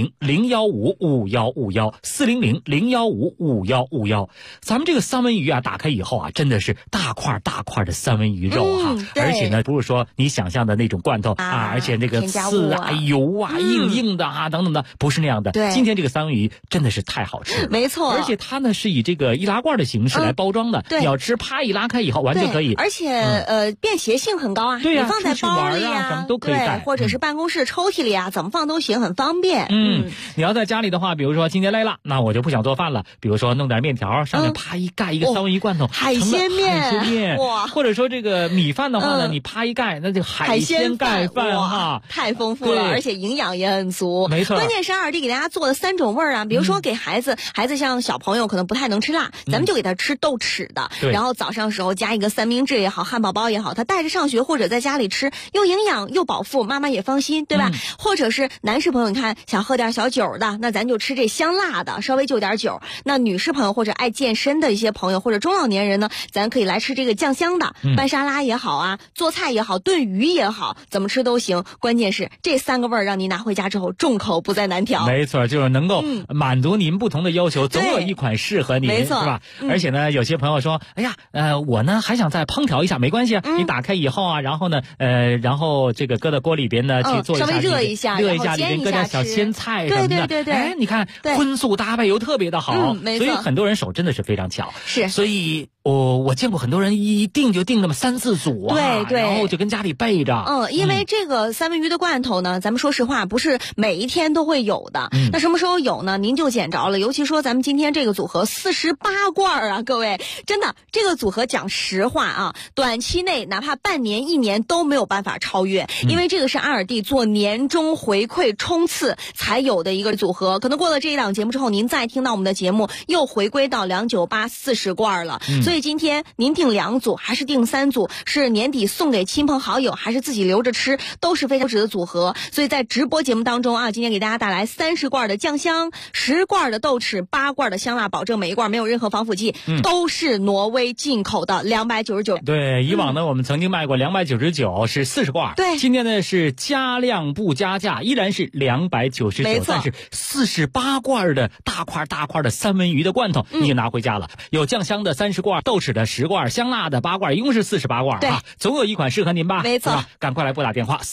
400-015-5151，400-015-5151。咱们这个三文鱼啊，打开以后啊，真的是大块大块的三文鱼肉哈，而且呢，不是说你想象的那种罐头啊，而且那个刺啊、油啊、硬的啊等等的，不是那样的。 对， 今天这个三文鱼真的是太好吃了， 没错。 而且它呢是以这个易拉罐的形式来包装的，你要吃啪一拉开以后完全可以， 而且便携性很高啊， 对呀， 你放在包里啊，什么都可以带， 或者是办公室抽屉里啊，怎么放都行，很方便。 你要在家里的话，比如说今天累了，那我就不想做饭了，比如说弄点面条，上面啪一盖一个三文鱼罐头， 海鲜面， 哇，或者说这个米饭的话呢，你啪一盖，那就海鲜盖饭哈， 太丰富了，而且营养也很足， 没错。 关键是阿尔蒂给大家做的3种味儿啊，比如说给孩子像小朋友可能不太能吃辣，咱们就给他吃豆豉的，然后早上时候加一个三明治也好，汉堡包也好，他带着上学或者在家里吃，又营养又饱腹，妈妈也放心，对吧？或者是男士朋友，你看想喝点小酒的，那咱就吃这香辣的，稍微就点酒。那女士朋友或者爱健身的一些朋友或者中老年人呢，咱可以来吃这个酱香的，拌沙拉也好啊，做菜也好，炖鱼也好，怎么吃都行。关键是这3个味儿让您拿回家之后众口不再难调。 没错，就是能够满足您不同的要求，总有一款适合您，是吧？而且呢，有些朋友说，哎呀，我呢还想再烹调一下，没关系啊，你打开以后啊，然后呢，然后这个搁到锅里边呢去做一下， 稍微热一下， 里边搁点小鲜菜什么的， 对， 哎，你看荤素搭配又特别的好， 没错， 所以很多人手真的是非常巧， 是， 所以我见过很多人一订就订那么3、4组啊， 对， 然后就跟家里备着。 因为这个三文鱼的罐头呢，咱们说实话不是每一天都会有的。那什么时候有呢？您就捡着了。尤其说咱们今天这个组合48罐啊，各位，真的这个组合讲实话啊，短期内哪怕半年、1年都没有办法超越，因为这个是阿尔蒂做年终回馈冲刺才有的一个组合。可能过了这一档节目之后，您再听到我们的节目又回归到298 40罐了。所以今天您订2组还是订3组，是年底送给亲朋好友还是自己留着吃，都是非常值的组合。所以在直播节目当中啊，今天给大家带来30罐的酱香，10罐的豆豉，8罐的香辣，保证每一罐没有任何防腐剂，都是挪威进口的，299。 对，以往呢我们曾经卖过299是40罐， 对， 今天呢是加量不加价，依然是299， 没错， 但是48罐的大块的三文鱼的罐头你也拿回家了，有酱香的30罐，豆豉的10罐，香辣的8罐，一共是48罐啊，总有一款适合您吧？ 没错， 赶快来拨打电话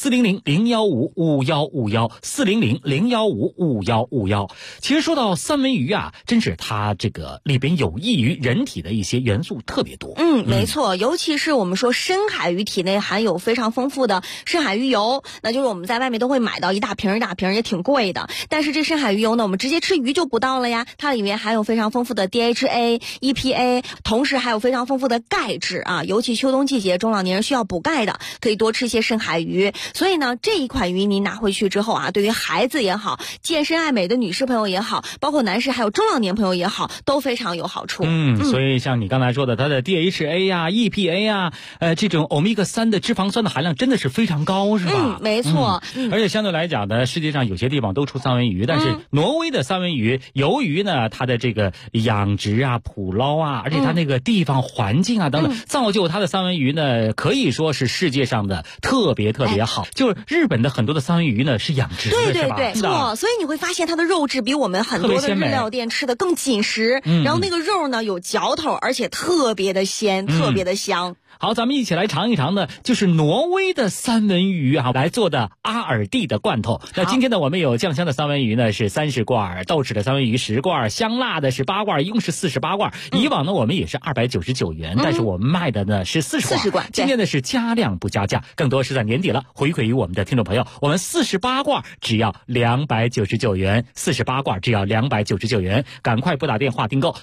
400-015-5151，400-015-5151。其实说到三文鱼啊，真是它这个里边有益于人体的一些元素特别多。 没错，尤其是我们说深海鱼体内含有非常丰富的深海鱼油，那就是我们在外面都会买到一大瓶也挺贵的，但是这深海鱼油呢，我们直接吃鱼就不到了呀，它里面含有非常丰富的 DHA、EPA， 同时还有非常丰富的钙质啊，尤其秋冬季节中老年人需要补钙的，可以多吃一些深海鱼。所以呢，这一款鱼您拿回去之后啊，对于孩子也好，健身爱美的女士朋友也好，包括男士还有中老年朋友也好，都非常有好处。 所以像你刚才说的，它的 DHA 啊、EPA 啊，这种欧米伽3的脂肪酸的含量真的是非常高，是吧？ 没错。 而且相对来讲呢，世界上有些地方都出三文鱼，但是挪威的三文鱼，由于呢它的这个养殖啊、捕捞啊，而且它那个地方环境啊等等，造就它的三文鱼呢，可以说是世界上的特别好。就是日本的很多的三文鱼呢是养殖的，是吧？ 对，错。所以你会发现它的肉质比我们很多的日料店吃的更紧实，然后那个肉呢有嚼头，而且特别的鲜，特别的香。 好，咱们一起来尝一尝呢，就是挪威的三文鱼啊来做的阿尔蒂的罐头。那今天呢，我们有酱香的三文鱼呢是30罐，豆豉的三文鱼10罐，香辣的是8罐，一共是48罐。以往呢我们也是299元，但是我们卖的呢是40罐。今天呢是加量不加价，更多是在年底了，回馈于我们的听众朋友。我们48罐只要299元，48罐只要299元，赶快拨打电话订购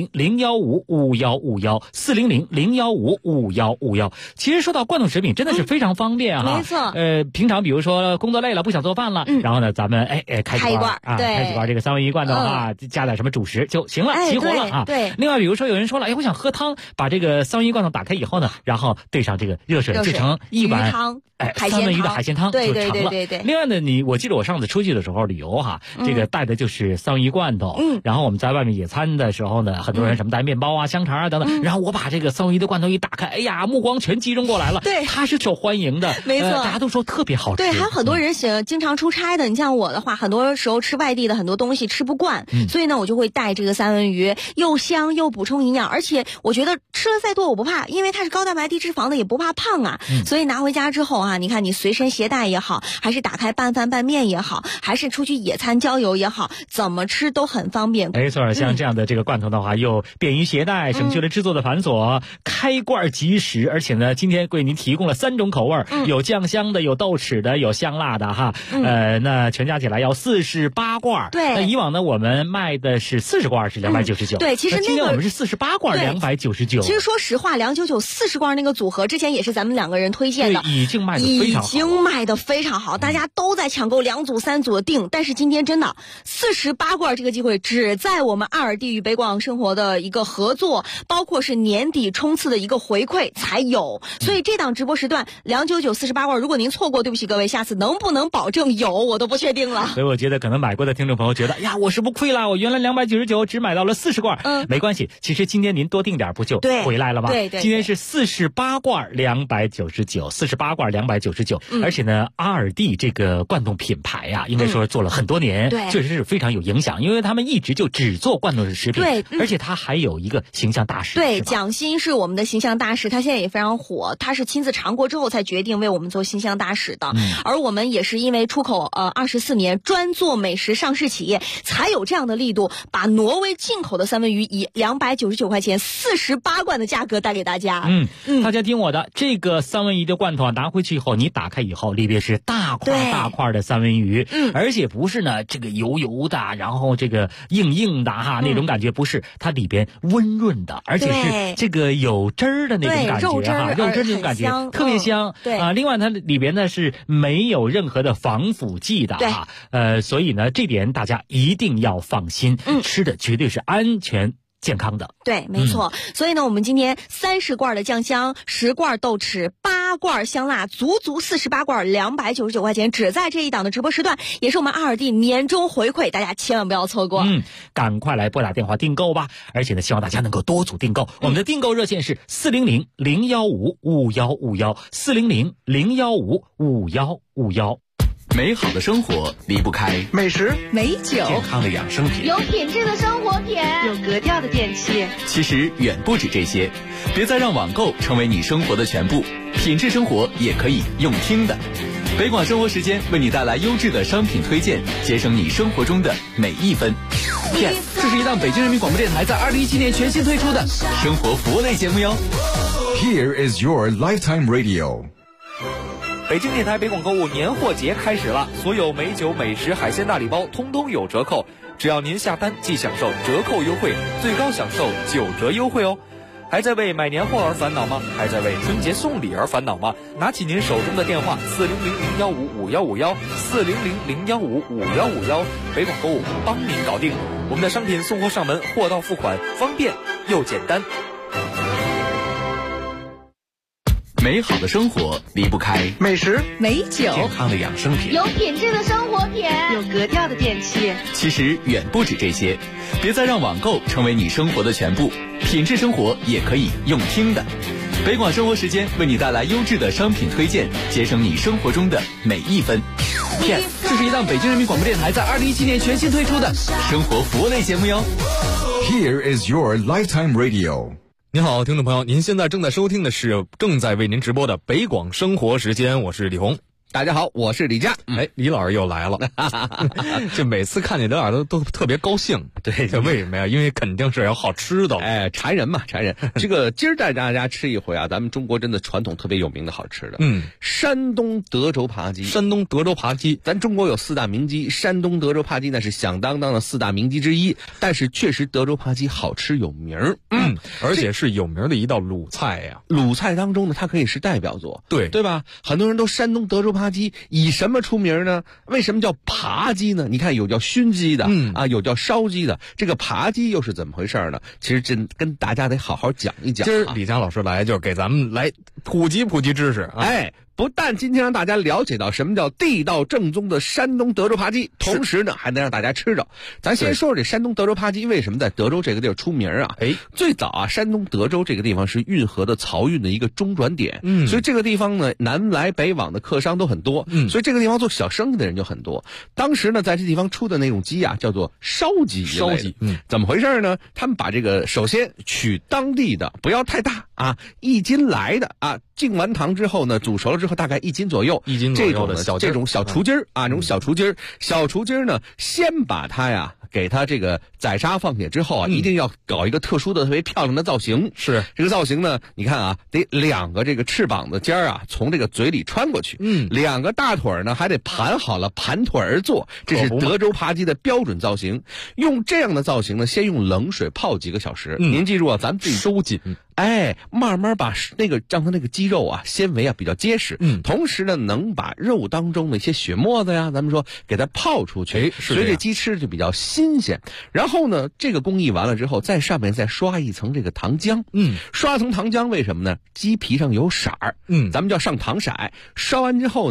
400-015-5151，400-015-5151。其实说到罐头食品真的是非常方便哈， 没错。 平常比如说工作累了不想做饭了，然后呢咱们开几罐啊，开几罐这个三文鱼罐头啊，加点什么主食就行了，齐活了啊。 对。 另外比如说有人说了，我想喝汤，把这个三文鱼罐头打开以后呢，然后兑上这个热水就成一碗汤。 三文鱼的海鲜汤就成了。 对。 另外呢，我记得我上次出去的时候旅游哈，这个带的就是三文鱼罐头。然后我们在外面野餐的时候呢，很多人什么带面包啊、香肠啊等等。然后我把这个三文鱼的罐头一打开，目光全集中过来了。 对， 它是受欢迎的， 没错， 大家都说特别好吃。 对，还有很多人经常出差的。你像我的话，很多时候吃外地的很多东西吃不惯，所以呢，我就会带这个三文鱼，又香又补充营养，而且我觉得吃了再多我不怕，因为它是高蛋白低脂肪的，也不怕胖啊。所以拿回家之后啊，你看你随身携带也好，还是打开拌饭拌面也好，还是出去野餐郊游也好，怎么吃都很方便。 没错，像这样的这个罐头的话，又便于携带，省去了制作的繁琐，开罐即食，而且呢，今天为您提供了3种口味，有酱香的，有豆豉的，有香辣的哈。那全加起来要48罐。 对。 那以往呢，我们卖的是40罐是299。 对，其实今天我们是48罐299。 其实说实话，299 40罐那个组合之前也是咱们2个人推荐的， 已经卖得非常好， 大家都在抢购2组3组的订。但是今天真的48罐这个机会只在我们阿尔蒂与北广生活的一个合作，包括是年底冲刺的一个回馈才有。所以这档直播时段299 48罐，如果您错过，对不起各位，下次能不能保证有我都不确定了。 所以我觉得可能买过的听众朋友觉得我是不亏了，我原来299只买到了40罐。没关系，其实今天您多订点不就回来了吗？ 对。 今天是48罐299，48罐299。 299，而且呢，阿尔蒂这个罐头品牌呀，应该说做了很多年，确实是非常有影响，因为他们一直就只做罐头食品，而且他还有一个形象大使， 对，蒋欣是我们的形象大使，他现在也非常火，他是亲自尝过之后才决定为我们做形象大使的，而我们也是因为出口24年专做美食上市企业，才有这样的力度，把挪威进口的三文鱼以299块钱48罐的价格带给大家。 大家听我的，这个三文鱼的罐头拿回去以后，你打开以后，里边是大块大块的三文鱼，而且不是呢这个油油的，然后这个硬硬的那种感觉，不是，它里边温润的，而且是这个有汁儿的那种感觉肉汁那种感觉特别香。另外它里边呢是没有任何的防腐剂的所以呢这点大家一定要放心，吃的绝对是安全健康的。 对，没错。所以呢，我们今天30罐的酱香，10罐豆豉，8罐香辣，足48罐，299块钱，只在这一档的直播时段，也是我们阿尔蒂年终回馈，大家千万不要错过。 赶快来拨打电话订购吧！而且呢，希望大家能够多组订购。我们的订购热线是400-015-5151，400-015-5151。 美好的生活离不开美食、 美酒、 健康的养生品、 有品质的生活品、有格调的电器。 其实远不止这些，别再让网购成为你生活的全部，品质生活也可以用听的。北广生活时间为你带来优质的商品推荐，节省你生活中的每一分。这是一档北京人民广播电台在2017年全新推出的生活服务类节目哟。 Here is your lifetime radio。 北京电台北广购物年货节开始了，所有美酒、美食、海鲜大礼包通通有折扣，只要您下单即享受折扣优惠，最高享受9折优惠哦。还在为买年货而烦恼吗？还在为春节送礼而烦恼吗？拿起您手中的电话，400-015-5151，400-015-5151，北广购物帮您搞定。我们的商品送货上门，货到付款，方便又简单。 美好的生活离不开美食、 美酒、 健康的养生品、 有品质的生活品、有格调的电器。 其实远不止这些，别再让网购成为你生活的全部，品质生活也可以用听的。北广生活时间为你带来优质的商品推荐，节省你生活中的每一分。这是一档北京人民广播电台在2017年全新推出的生活服务类节目哟。 Here is your lifetime radio。 您好，听众朋友，您现在正在收听的是正在为您直播的北广生活时间，我是李红。 大家好，我是李佳。 李老师又来了，就每次看见李老师都特别高兴。 对， 这为什么呀？因为肯定是有好吃的。 馋人嘛，馋人。这个今儿带大家吃一回啊，咱们中国真的传统特别有名的好吃的。山东德州扒鸡。 山东德州扒鸡， 咱中国有4大名鸡，山东德州扒鸡那是响当当的4大名鸡之一。但是确实德州扒鸡好吃有名儿。 而且是有名的一道鲁菜呀。 鲁菜当中呢，它可以是代表作，对吧？很多人都山东德州扒鸡以什么出名呢？为什么叫扒鸡呢？你看有叫熏鸡的，有叫烧鸡的，这个扒鸡又是怎么回事呢？其实真跟大家得好好讲一讲。 今儿李佳老师来就是给咱们来普及知识。 不但今天让大家了解到什么叫地道正宗的山东德州扒鸡，同时呢还能让大家吃着。咱先说说这山东德州扒鸡为什么在德州这个地儿出名啊？最早啊，山东德州这个地方是运河的漕运的一个中转点，所以这个地方呢南来北往的客商都很多，所以这个地方做小生意的人就很多。当时呢在这地方出的那种鸡啊叫做烧鸡，怎么回事呢？他们把这个首先取当地的，不要太大啊，1斤来的啊，进完糖之后呢煮熟了之后大概1斤左右，这种小雏鸡儿啊，这种小雏鸡儿呢，先把它呀给它这个宰杀放血之后啊，一定要搞一个特殊的特别漂亮的造型。 是这个造型呢，你看啊，得2个这个翅膀的尖儿啊从这个嘴里穿过去，2个大腿呢还得盘好了，盘腿而坐，这是德州扒鸡的标准造型。用这样的造型呢，先用冷水泡几个小时。您记住啊，咱们自己收紧。 慢慢把让它那个鸡肉啊纤维啊比较结实，同时呢能把肉当中的一些血沫子呀，咱们说给它泡出去，所以这鸡吃就比较新鲜。然后呢，这个工艺完了之后，在上面再刷一层这个糖浆，刷一层糖浆为什么呢？鸡皮上有色儿，咱们叫上糖色。刷完之后呢，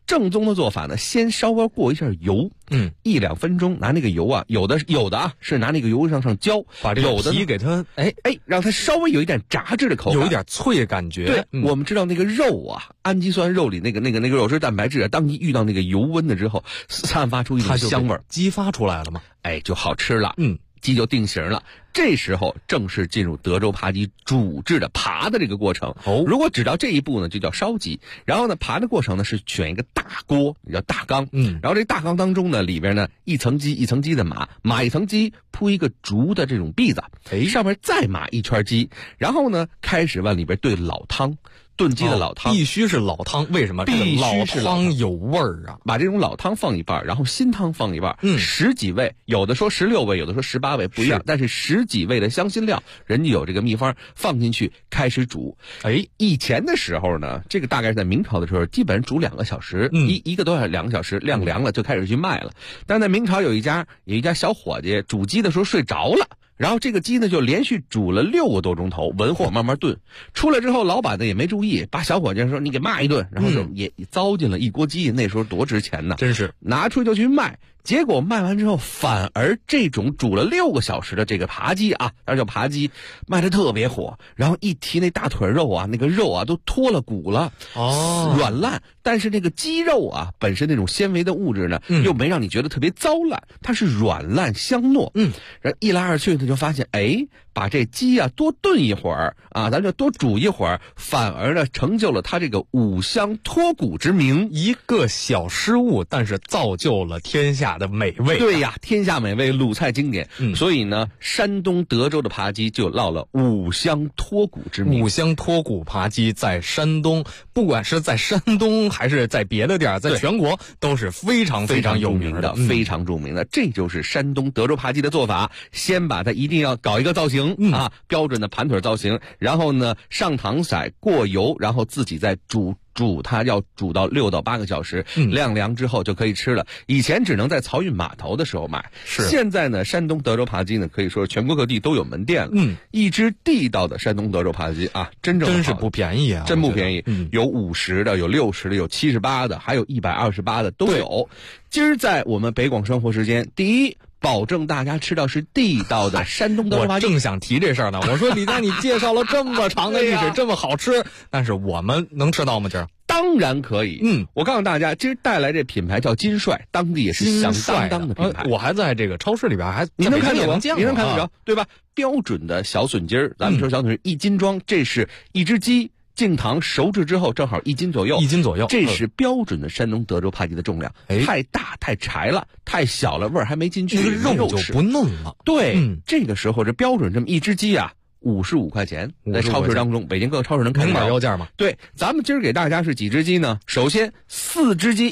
正宗的做法呢，先稍微过一下油，1-2分钟，拿那个油啊，有的啊是拿那个油上浇， 把这个皮给它让它稍微有一点炸制的口感， 有一点脆的感觉。 对，我们知道那个肉啊，氨基酸肉里那个肉质蛋白质啊，当你遇到那个油温了之后，散发出一种香味儿， 激发出来了嘛， 就好吃了。鸡就定型了，这时候正式进入德州扒鸡煮制的扒的这个过程。如果只到这一步呢，就叫烧鸡。然后呢，扒的过程呢是选一个大锅，叫大缸。然后这大缸当中呢，里边呢一层鸡一层鸡的码一层鸡，铺一个竹的这种篦子，上面再码一圈鸡，然后呢开始往里边兑老汤。炖鸡的老汤必须是老汤，为什么？ 必须是老汤有味儿啊！ 把这种老汤放一半，然后新汤放一半，10几味，有的说16味，有的说18味，不一样。但是10几味的香辛料，人家有这个秘方，放进去开始煮。以前的时候呢，这个大概是在明朝的时候，基本煮2个小时，一个多小时2个小时，晾凉了就开始去卖了。但在明朝有一家小伙计煮鸡的时候睡着了。然后这个鸡呢就连续煮了6个多钟头，文火慢慢炖。出来之后，老板呢也没注意，把小伙计说你给骂一顿，然后就也糟践了一锅鸡。那时候多值钱呢， 真是拿出去就去卖。结果卖完之后，反而这种煮了6个小时的这个扒鸡啊，叫扒鸡，卖得特别火。然后一提那大腿肉啊，那个肉啊都脱了骨了，软烂。但是那个鸡肉啊，本身那种纤维的物质呢，又没让你觉得特别糟烂，它是软烂香糯。然后一来二去呢，就发现把这鸡啊多炖一会儿啊，咱就多煮一会儿，反而呢成就了它这个5香脱骨之名。 一个小失误，但是造就了天下的美味。 对呀，天下美味，鲁菜经典。所以呢，山东德州的扒鸡就落了5香脱骨之名。 5香脱骨扒鸡在山东，不管是在山东还是在别的地儿，在全国都是非常非常有名的， 非常著名的。这就是山东德州扒鸡的做法，先把它一定要搞一个造型。标准的盘腿造型，然后呢上糖色过油，然后自己再煮它，要煮到6到8个小时，晾凉之后就可以吃了。以前只能在漕运码头的时候买，现在呢山东德州扒鸡呢可以说全国各地都有门店了。一只地道的山东德州扒鸡啊，真是不便宜啊， 真不便宜。有50的，有60的，有78的，还有128的都有。今儿在我们北广生活时间，第一，保证大家吃到是地道的山东德州扒鸡。 我正想提这事儿呢，我说李佳，你介绍了这么长的历史，这么好吃，但是我们能吃到吗？今儿当然可以。我告诉大家，今儿带来这品牌叫金帅，当地也是响当当的品牌。 我还在这个超市里边你能看得着， 你能看得着，对吧？标准的小笋筋儿，咱们说小笋筋1斤装，这是一只鸡。净糖熟制之后正好1斤左右，这是标准的山东德州扒鸡的重量。太大太柴了，太小了味儿还没进去， 肉就不嫩了。 对，这个时候这标准这么一只鸡啊，55块钱，在超市当中，北京各个超市能看到。 明码标价吗？ 对，咱们今儿给大家是几只鸡呢？首先4只鸡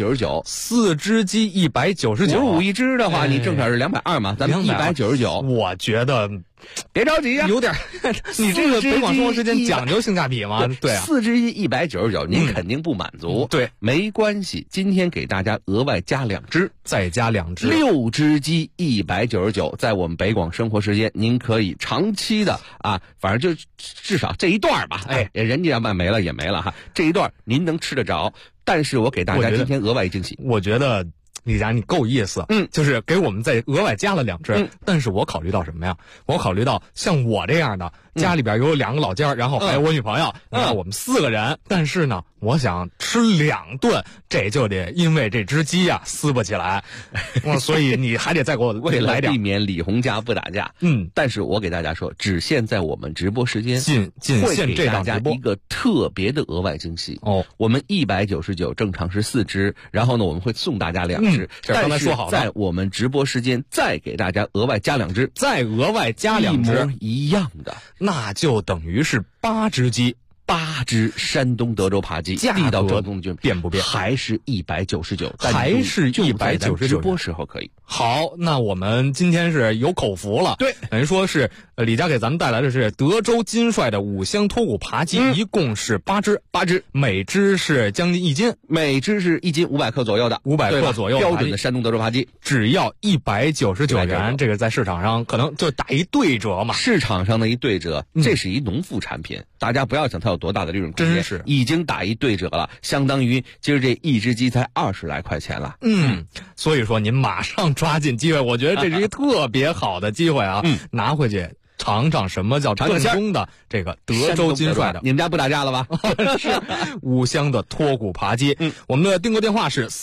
199，4 只鸡199，55 一只的话，你正好是220嘛，咱们199。 我觉得。 别着急呀， 有点，你这个北广生活时间讲究性价比吗？对啊， 4只鸡199，您肯定不满足。 对， 没关系，今天给大家额外加2只， 再加2只 ，6只鸡199，在我们北广生活时间，您可以长期的反正就至少这一段吧，人家要卖没了也没了哈，这一段您能吃得着。但是我给大家今天额外惊喜， 我觉得。李佳，你够意思，就是给我们再额外加了2只，但是我考虑到什么呀？我考虑到像我这样的，家里边有2个老家，然后还有我女朋友，我们4个人，但是呢，我想吃2顿，这就得因为这只鸡啊撕不起来，所以你还得再给我为了来点， 避免李红家不打架。但是我给大家说，只限在我们直播时间， 会给大家一个特别的额外惊喜哦。我们199正常是4只，然后呢，我们会送大家2只。 刚才说好了， 在我们直播时间再给大家额外加2只， 再额外加2只， 一模一样的， 那就等于是8只鸡 ，8只山东德州扒鸡，地道正宗就变不变？ 还是199， 还是199， 直播时候可以。 好，那我们今天是有口福了。 对， 等于说是李佳给咱们带来的是德州金帅的5香脱骨扒鸡，一共是8只，每只是将近1斤， 每只是1斤500克左右的 ，500克左右标准的山东德州扒鸡， 只要199元。这个在市场上可能就打一对折嘛。 市场上的一对折，这是一农副产品，大家不要想它有多大的利润空间， 真是已经打一对折了，相当于今儿这一只鸡才20来块钱了。 所以说您马上抓紧机会，我觉得这是一个特别好的机会啊，拿回去尝尝什么叫正宗的这个德州金帅的。 你们家不打架了吧？ 是5香的脱骨扒鸡。我们的订购电话是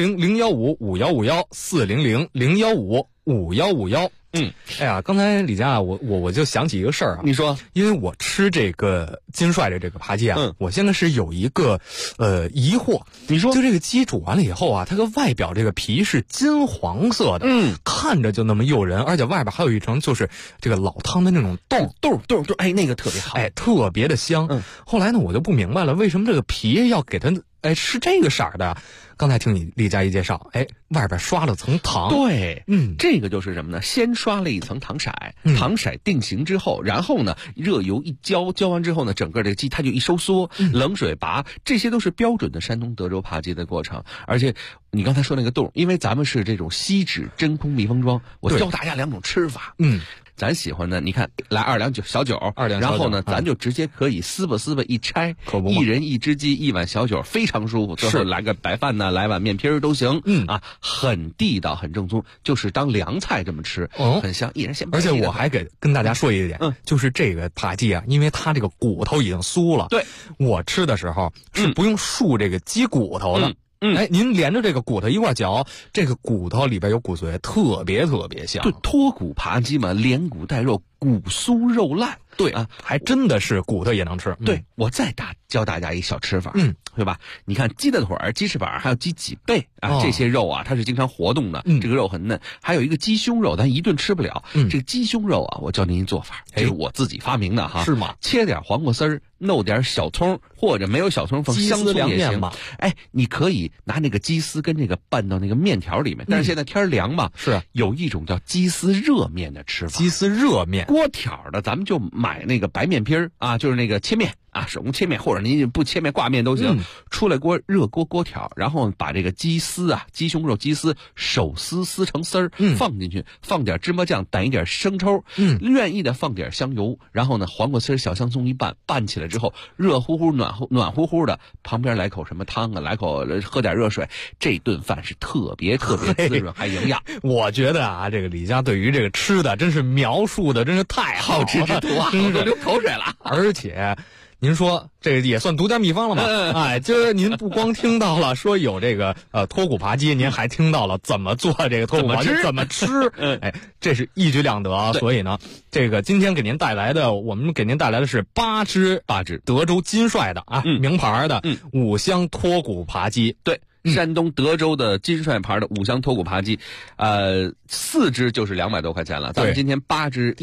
400-015-5151，400-015-5151。哎呀，刚才李佳我就想起一个事儿啊。 你说， 因为我吃这个金帅的这个扒鸡啊，我现在是有一个疑惑。 你说， 就这个鸡煮完了以后啊，它个外表这个皮是金黄色的，看着就那么诱人，而且外边还有一层就是这个老汤的那种豆， 哎，那个特别好， 哎，特别的香。后来呢，我就不明白了，为什么这个皮要给它是这个色儿的？刚才听你李佳一介绍，外边刷了层糖。 对，这个就是什么呢？先刷了一层糖色，糖色定型之后，然后呢，热油一浇完之后呢，整个这个鸡它就一收缩，冷水拔，这些都是标准的山东德州扒鸡的过程。而且你刚才说那个冻，因为咱们是这种锡纸真空密封装，我教大家2种吃法。咱喜欢的，你看来2两小酒，然后呢，咱就直接可以撕吧一拆，一人1只鸡1碗小酒，非常舒服。最后来个白饭呢，来碗面皮儿都行。很地道，很正宗，就是当凉菜这么吃，很香。一人先。 而且我还跟大家说一点，就是这个扒鸡啊，因为它这个骨头已经酥了， 对， 我吃的时候是不用漱这个鸡骨头的。您连着这个骨头一块嚼，这个骨头里边有骨髓，特别香。 对，脱骨扒鸡嘛，连骨带肉，骨酥肉烂。 对啊，还真的是骨头也能吃。 对，我再教大家一小吃法，对吧？你看鸡的腿儿、鸡翅膀还有鸡脊背啊，这些肉啊，它是经常活动的，这个肉很嫩。还有一个鸡胸肉，咱一顿吃不了。这个鸡胸肉啊，我教您一做法，这是我自己发明的哈。 是吗？ 切点黄瓜丝儿，弄点小葱，或者没有小葱放香葱也行。你可以拿那个鸡丝跟这个拌到那个面条里面。但是现在天凉嘛， 是有一种叫鸡丝热面的吃法。 鸡丝热面， 锅条的，咱们就买那个白面皮儿啊，就是那个切面啊，手工切面，或者您不切面挂面都行。出来热锅条，然后把这个鸡丝啊，鸡胸肉鸡丝手撕成丝儿，放进去，放点芝麻酱，逮一点生抽，愿意的放点香油，然后呢，黄瓜丝、小香葱一拌起来之后，热乎乎、暖乎乎的，旁边来口什么汤啊，来口喝点热水，这顿饭是特别滋润还营养。 我觉得啊，这个李佳对于这个吃的真是描述的真是太好吃之徒啊，我都流口水了。 而且您说这也算独家秘方了吗？今儿您不光听到了说有这个脱骨扒鸡，您还听到了怎么做这个脱骨扒鸡，怎么吃。这是一举两得。所以呢，这个今天我们给您带来的是8只德州金帅的名牌的5香脱骨扒鸡。 对。山东德州的金帅牌的5香脱骨扒鸡，4只就是200多块钱了。咱们今天8只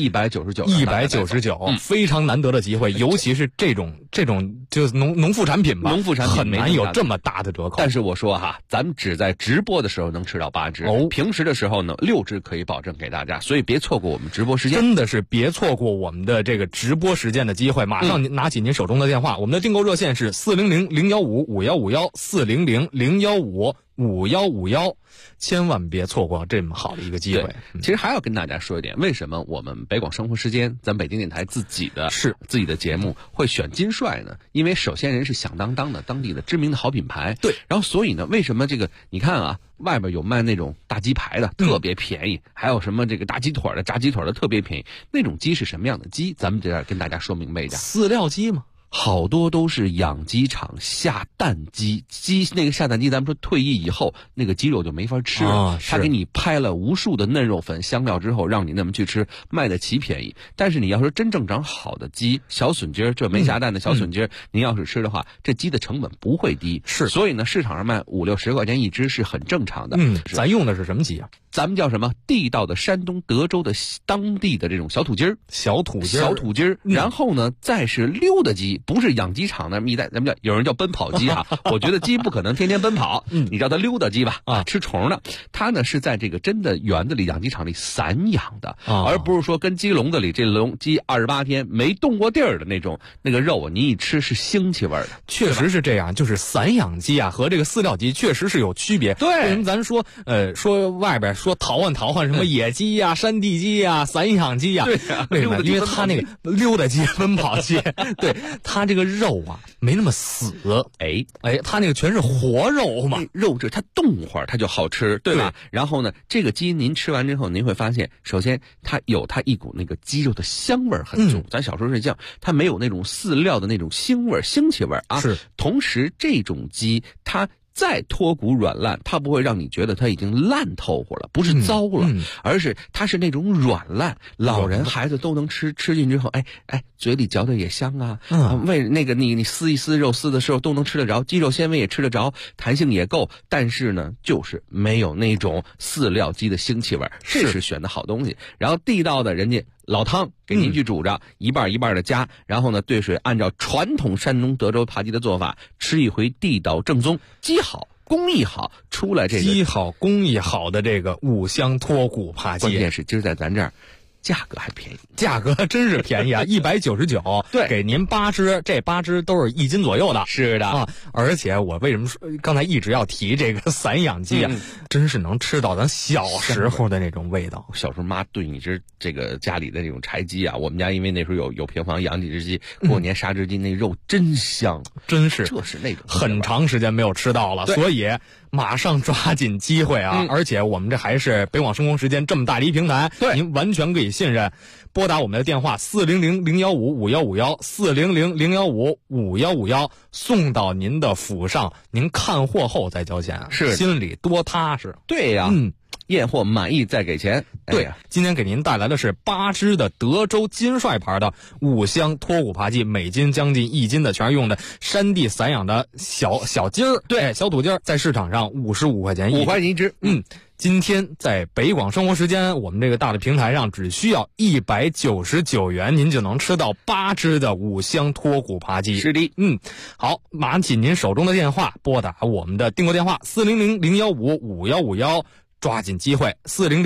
199， 非常难得的机会，尤其是这种就是农副产品吧， 农副产品很难有这么大的折扣。 但是我说哈，咱们只在直播的时候能吃到8只，平时的时候呢6只可以保证给大家，所以别错过我们直播时间， 真的是别错过我们的这个直播时间的机会。马上拿起您手中的电话，我们的订购热线是400-015-5151，400-015-5151，千万别错过这么好的一个机会。 其实还要跟大家说一点，为什么我们北广生活时间，咱北京电台自己的节目会选金帅呢？因为首先人是响当当的当地的知名的好品牌， 对。 然后所以呢，为什么这个你看啊，外边有卖那种大鸡排的，特别便宜，还有什么这个大鸡腿的、炸鸡腿的特别便宜，那种鸡是什么样的鸡？咱们这样跟大家说明白一点。 饲料鸡吗？ 好多都是养鸡场下蛋鸡，那个下蛋鸡，咱们说退役以后那个鸡肉就没法吃了，他给你拍了无数的嫩肉粉香料之后，让你那么去吃，卖得起便宜。但是你要说真正长好的鸡，小笋鸡这没下蛋的小笋鸡，您要是吃的话，这鸡的成本不会低， 是， 所以呢，市场上卖50-60块钱一只是很正常的。 咱用的是什么鸡啊？ 咱们叫什么地道的山东德州的当地的这种小土鸡儿， 小土鸡儿， 然后呢再是溜达鸡，不是养鸡场的蜜袋，咱们叫有人叫奔跑鸡啊，我觉得鸡不可能天天奔跑，你叫它溜达鸡吧，吃虫的，它呢是在这个真的园子里养鸡场里散养的，而不是说跟鸡笼子里这鸡28天没动过地儿的那个肉你一吃是腥气味的。 确实是这样，就是散养鸡啊和这个饲料鸡确实是有区别。 对， 为什么咱说外边说淘换什么野鸡呀、山地鸡呀、散养鸡呀？ 对呀，为什么？因为它那个溜达鸡、奔跑鸡，对它这个肉啊没那么死，它那个全是活肉嘛， 肉质它动会儿它就好吃，对吧？然后呢，这个鸡您吃完之后，您会发现，首先它有它一股那个鸡肉的香味很重，咱小时候睡觉，它没有那种饲料的那种腥气味啊。 是， 同时这种鸡它再脱骨软烂，它不会让你觉得它已经烂透乎了，不是糟了，而是它是那种软烂，老人孩子都能吃进之后，嘴里嚼的也香啊，为那个你撕一撕肉撕的时候都能吃得着，鸡肉纤维也吃得着，弹性也够，但是呢，就是没有那种饲料鸡的腥气味，这是选的好东西。然后地道的人家老汤给您去煮着，一半一半的加，然后呢兑水，按照传统山东德州扒鸡的做法，吃一回地道正宗，鸡好工艺好，出来这个鸡好工艺好的这个五香脱骨扒鸡， 关键是今儿在咱这儿价格还便宜， 价格真是便宜啊！199， 对， 给您8只，这8只都是1斤左右的。 是的啊，而且我为什么说刚才一直要提这个散养鸡啊？真是能吃到咱小时候的那种味道。 小时候妈炖一只这个家里的这种柴鸡啊，我们家因为那时候有平房养几只鸡，过年杀只鸡，那肉真香， 真是， 这是那种很长时间没有吃到了，所以马上抓紧机会啊！而且我们这还是北广生活时间这么大的一平台，您完全可以信任。拨打我们的电话400-015-5151，400-015-5151，送到您的府上，您看货后再交钱， 是心里多踏实。 对呀，验货满意再给钱。 对，今天给您带来的是8只的德州金帅牌的五香脱骨扒鸡，每斤将近1斤的，全是用的山地散养的小鸡儿， 对， 小土鸡儿，在市场上55块钱 5块钱一只。 今天在北广生活时间，我们这个大的平台上，只需要199元，您就能吃到8只的五香脱骨扒鸡。 是的， 好，拿起您手中的电话，拨打我们的订购电话400-015-5151，抓紧机会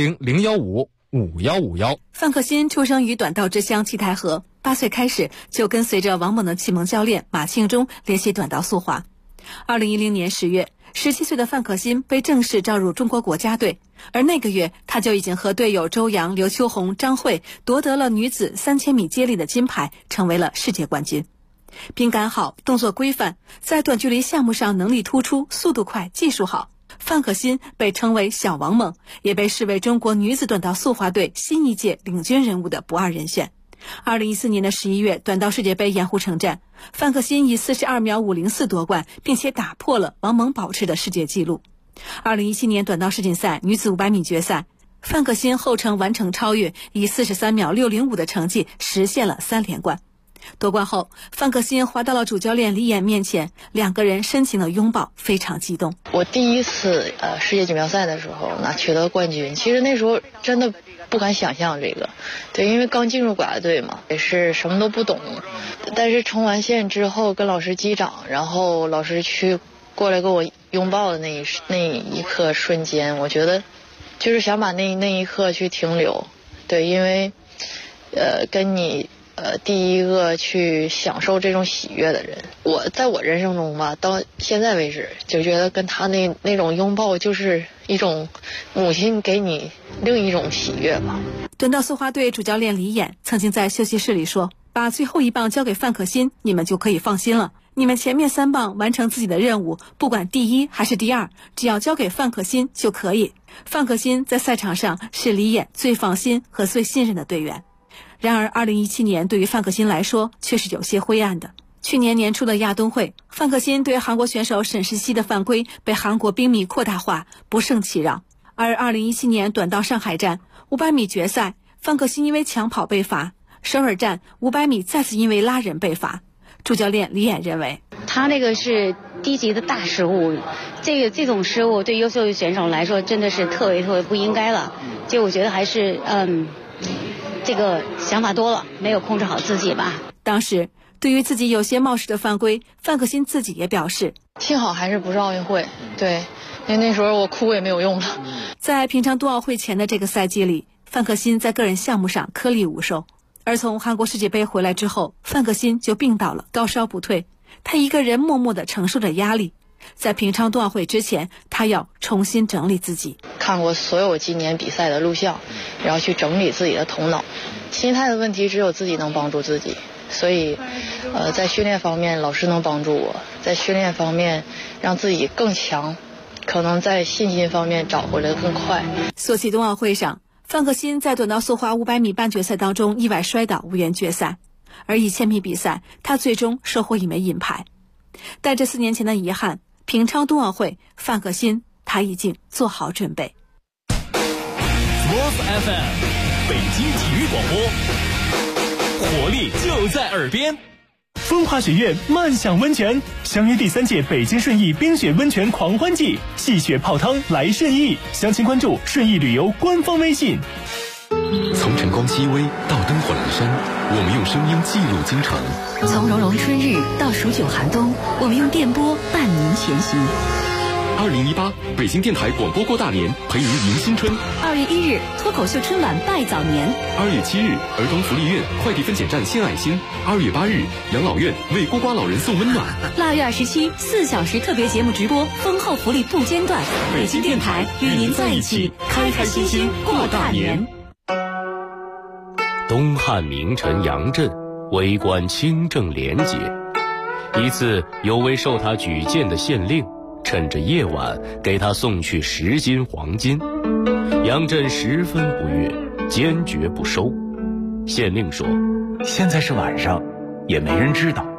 ，400-015-5151。 范克辛出生于短道之乡七台河，8岁开始就跟随着王猛的启蒙教练马庆忠练习短道速滑。2010年10月，17岁的范可辛被正式召入中国国家队，而那个月他就已经和队友周洋、刘秋红、张慧夺得了女子3000米接力的金牌，成为了世界冠军。并感好，动作规范，在短距离项目上能力突出，速度快，技术好。范可辛被称为小王猛，也被视为中国女子短道速滑队新一届领军人物的不二人选。2014年的11月，短道世界杯盐湖城站，范克辛以42秒504夺冠，并且打破了王蒙保持的世界纪录。2017年短道世锦赛女子500米决赛，范克辛后程完成超越，以43秒605的成绩实现了3连冠。夺冠后，范克辛滑到了主教练李岩面前，两个人深情的拥抱，非常激动。 我第一次世界锦标赛的时候取得冠军，其实那时候真的不敢想象这个，对，因为刚进入国家队嘛，也是什么都不懂。但是冲完线之后跟老师击掌，然后老师过来跟我拥抱的那一刻瞬间，我觉得就是想把那一刻去停留，对，因为跟你第一个去享受这种喜悦的人，在我人生中吧，到现在为止就觉得跟他那种拥抱就是一种母亲给你另一种喜悦吧。 短道速滑队主教练李岩曾经在休息室里说，把最后一棒交给范可辛，你们就可以放心了，你们前面3棒完成自己的任务，不管第1还是第2，只要交给范可辛就可以。范可辛在赛场上是李岩最放心和最信任的队员。然而2017年对于范可辛来说却是有些灰暗的。去年年初的亚冬会，范可辛对韩国选手沈世熙的犯规被韩国兵迷扩大化，不胜其扰。而2017年短道上海站500米决赛，范可辛因为抢跑被罚，首尔站500米再次因为拉人被罚。 主教练李岩认为， 他那个是低级的大失误，这种失误对优秀选手来说真的是特别不应该了。就我觉得还是这个想法多了，没有控制好自己吧。 当时对于自己有些冒失的犯规，范可新自己也表示， 幸好还是不是奥运会，对，因为那时候我哭也没有用了。 在平昌冬奥会前的这个赛季里，范可新在个人项目上颗粒无收，而从韩国世界杯回来之后，范可新就病倒了，高烧不退，他一个人默默地承受着压力。在平昌冬奥会之前，他要重新整理自己。 看过所有今年比赛的录像，然后去整理自己的头脑。心态的问题只有自己能帮助自己，所以在训练方面老师能帮助我，在训练方面让自己更强，可能在信心方面找回来的更快。 索契冬奥会上，范可新在短道速滑500米半决赛当中意外摔倒，无缘决赛。而1000米比赛，他最终收获一枚银牌。带着4年前的遗憾，平昌冬奥会，范可新他已经做好准备。 Sports FM 北京体育广播，活力就在耳边。 风华雪月漫享温泉，相约第3届北京顺义冰雪温泉狂欢季，戏雪泡汤来顺义，详情关注顺义旅游官方微信。 从晨光熹微到灯火阑珊，我们用声音记录京城； 从融融春日到数九寒冬，我们用电波伴您前行。 2018北京电台广播过大年，陪您迎新春。 2月1日脱口秀春晚拜早年。 2月7日儿童福利院快递分拣站献爱心。2月8日养老院为孤寡老人送温暖。 腊月27 4小时特别节目直播，丰厚福利不间断。北京电台与您在一起，开开心心过大年。 东汉名臣杨震为官清正廉洁，一次有位受他举荐的县令趁着夜晚给他送去10斤黄金，杨震十分不悦，坚决不收。县令说： 现在是晚上，也没人知道，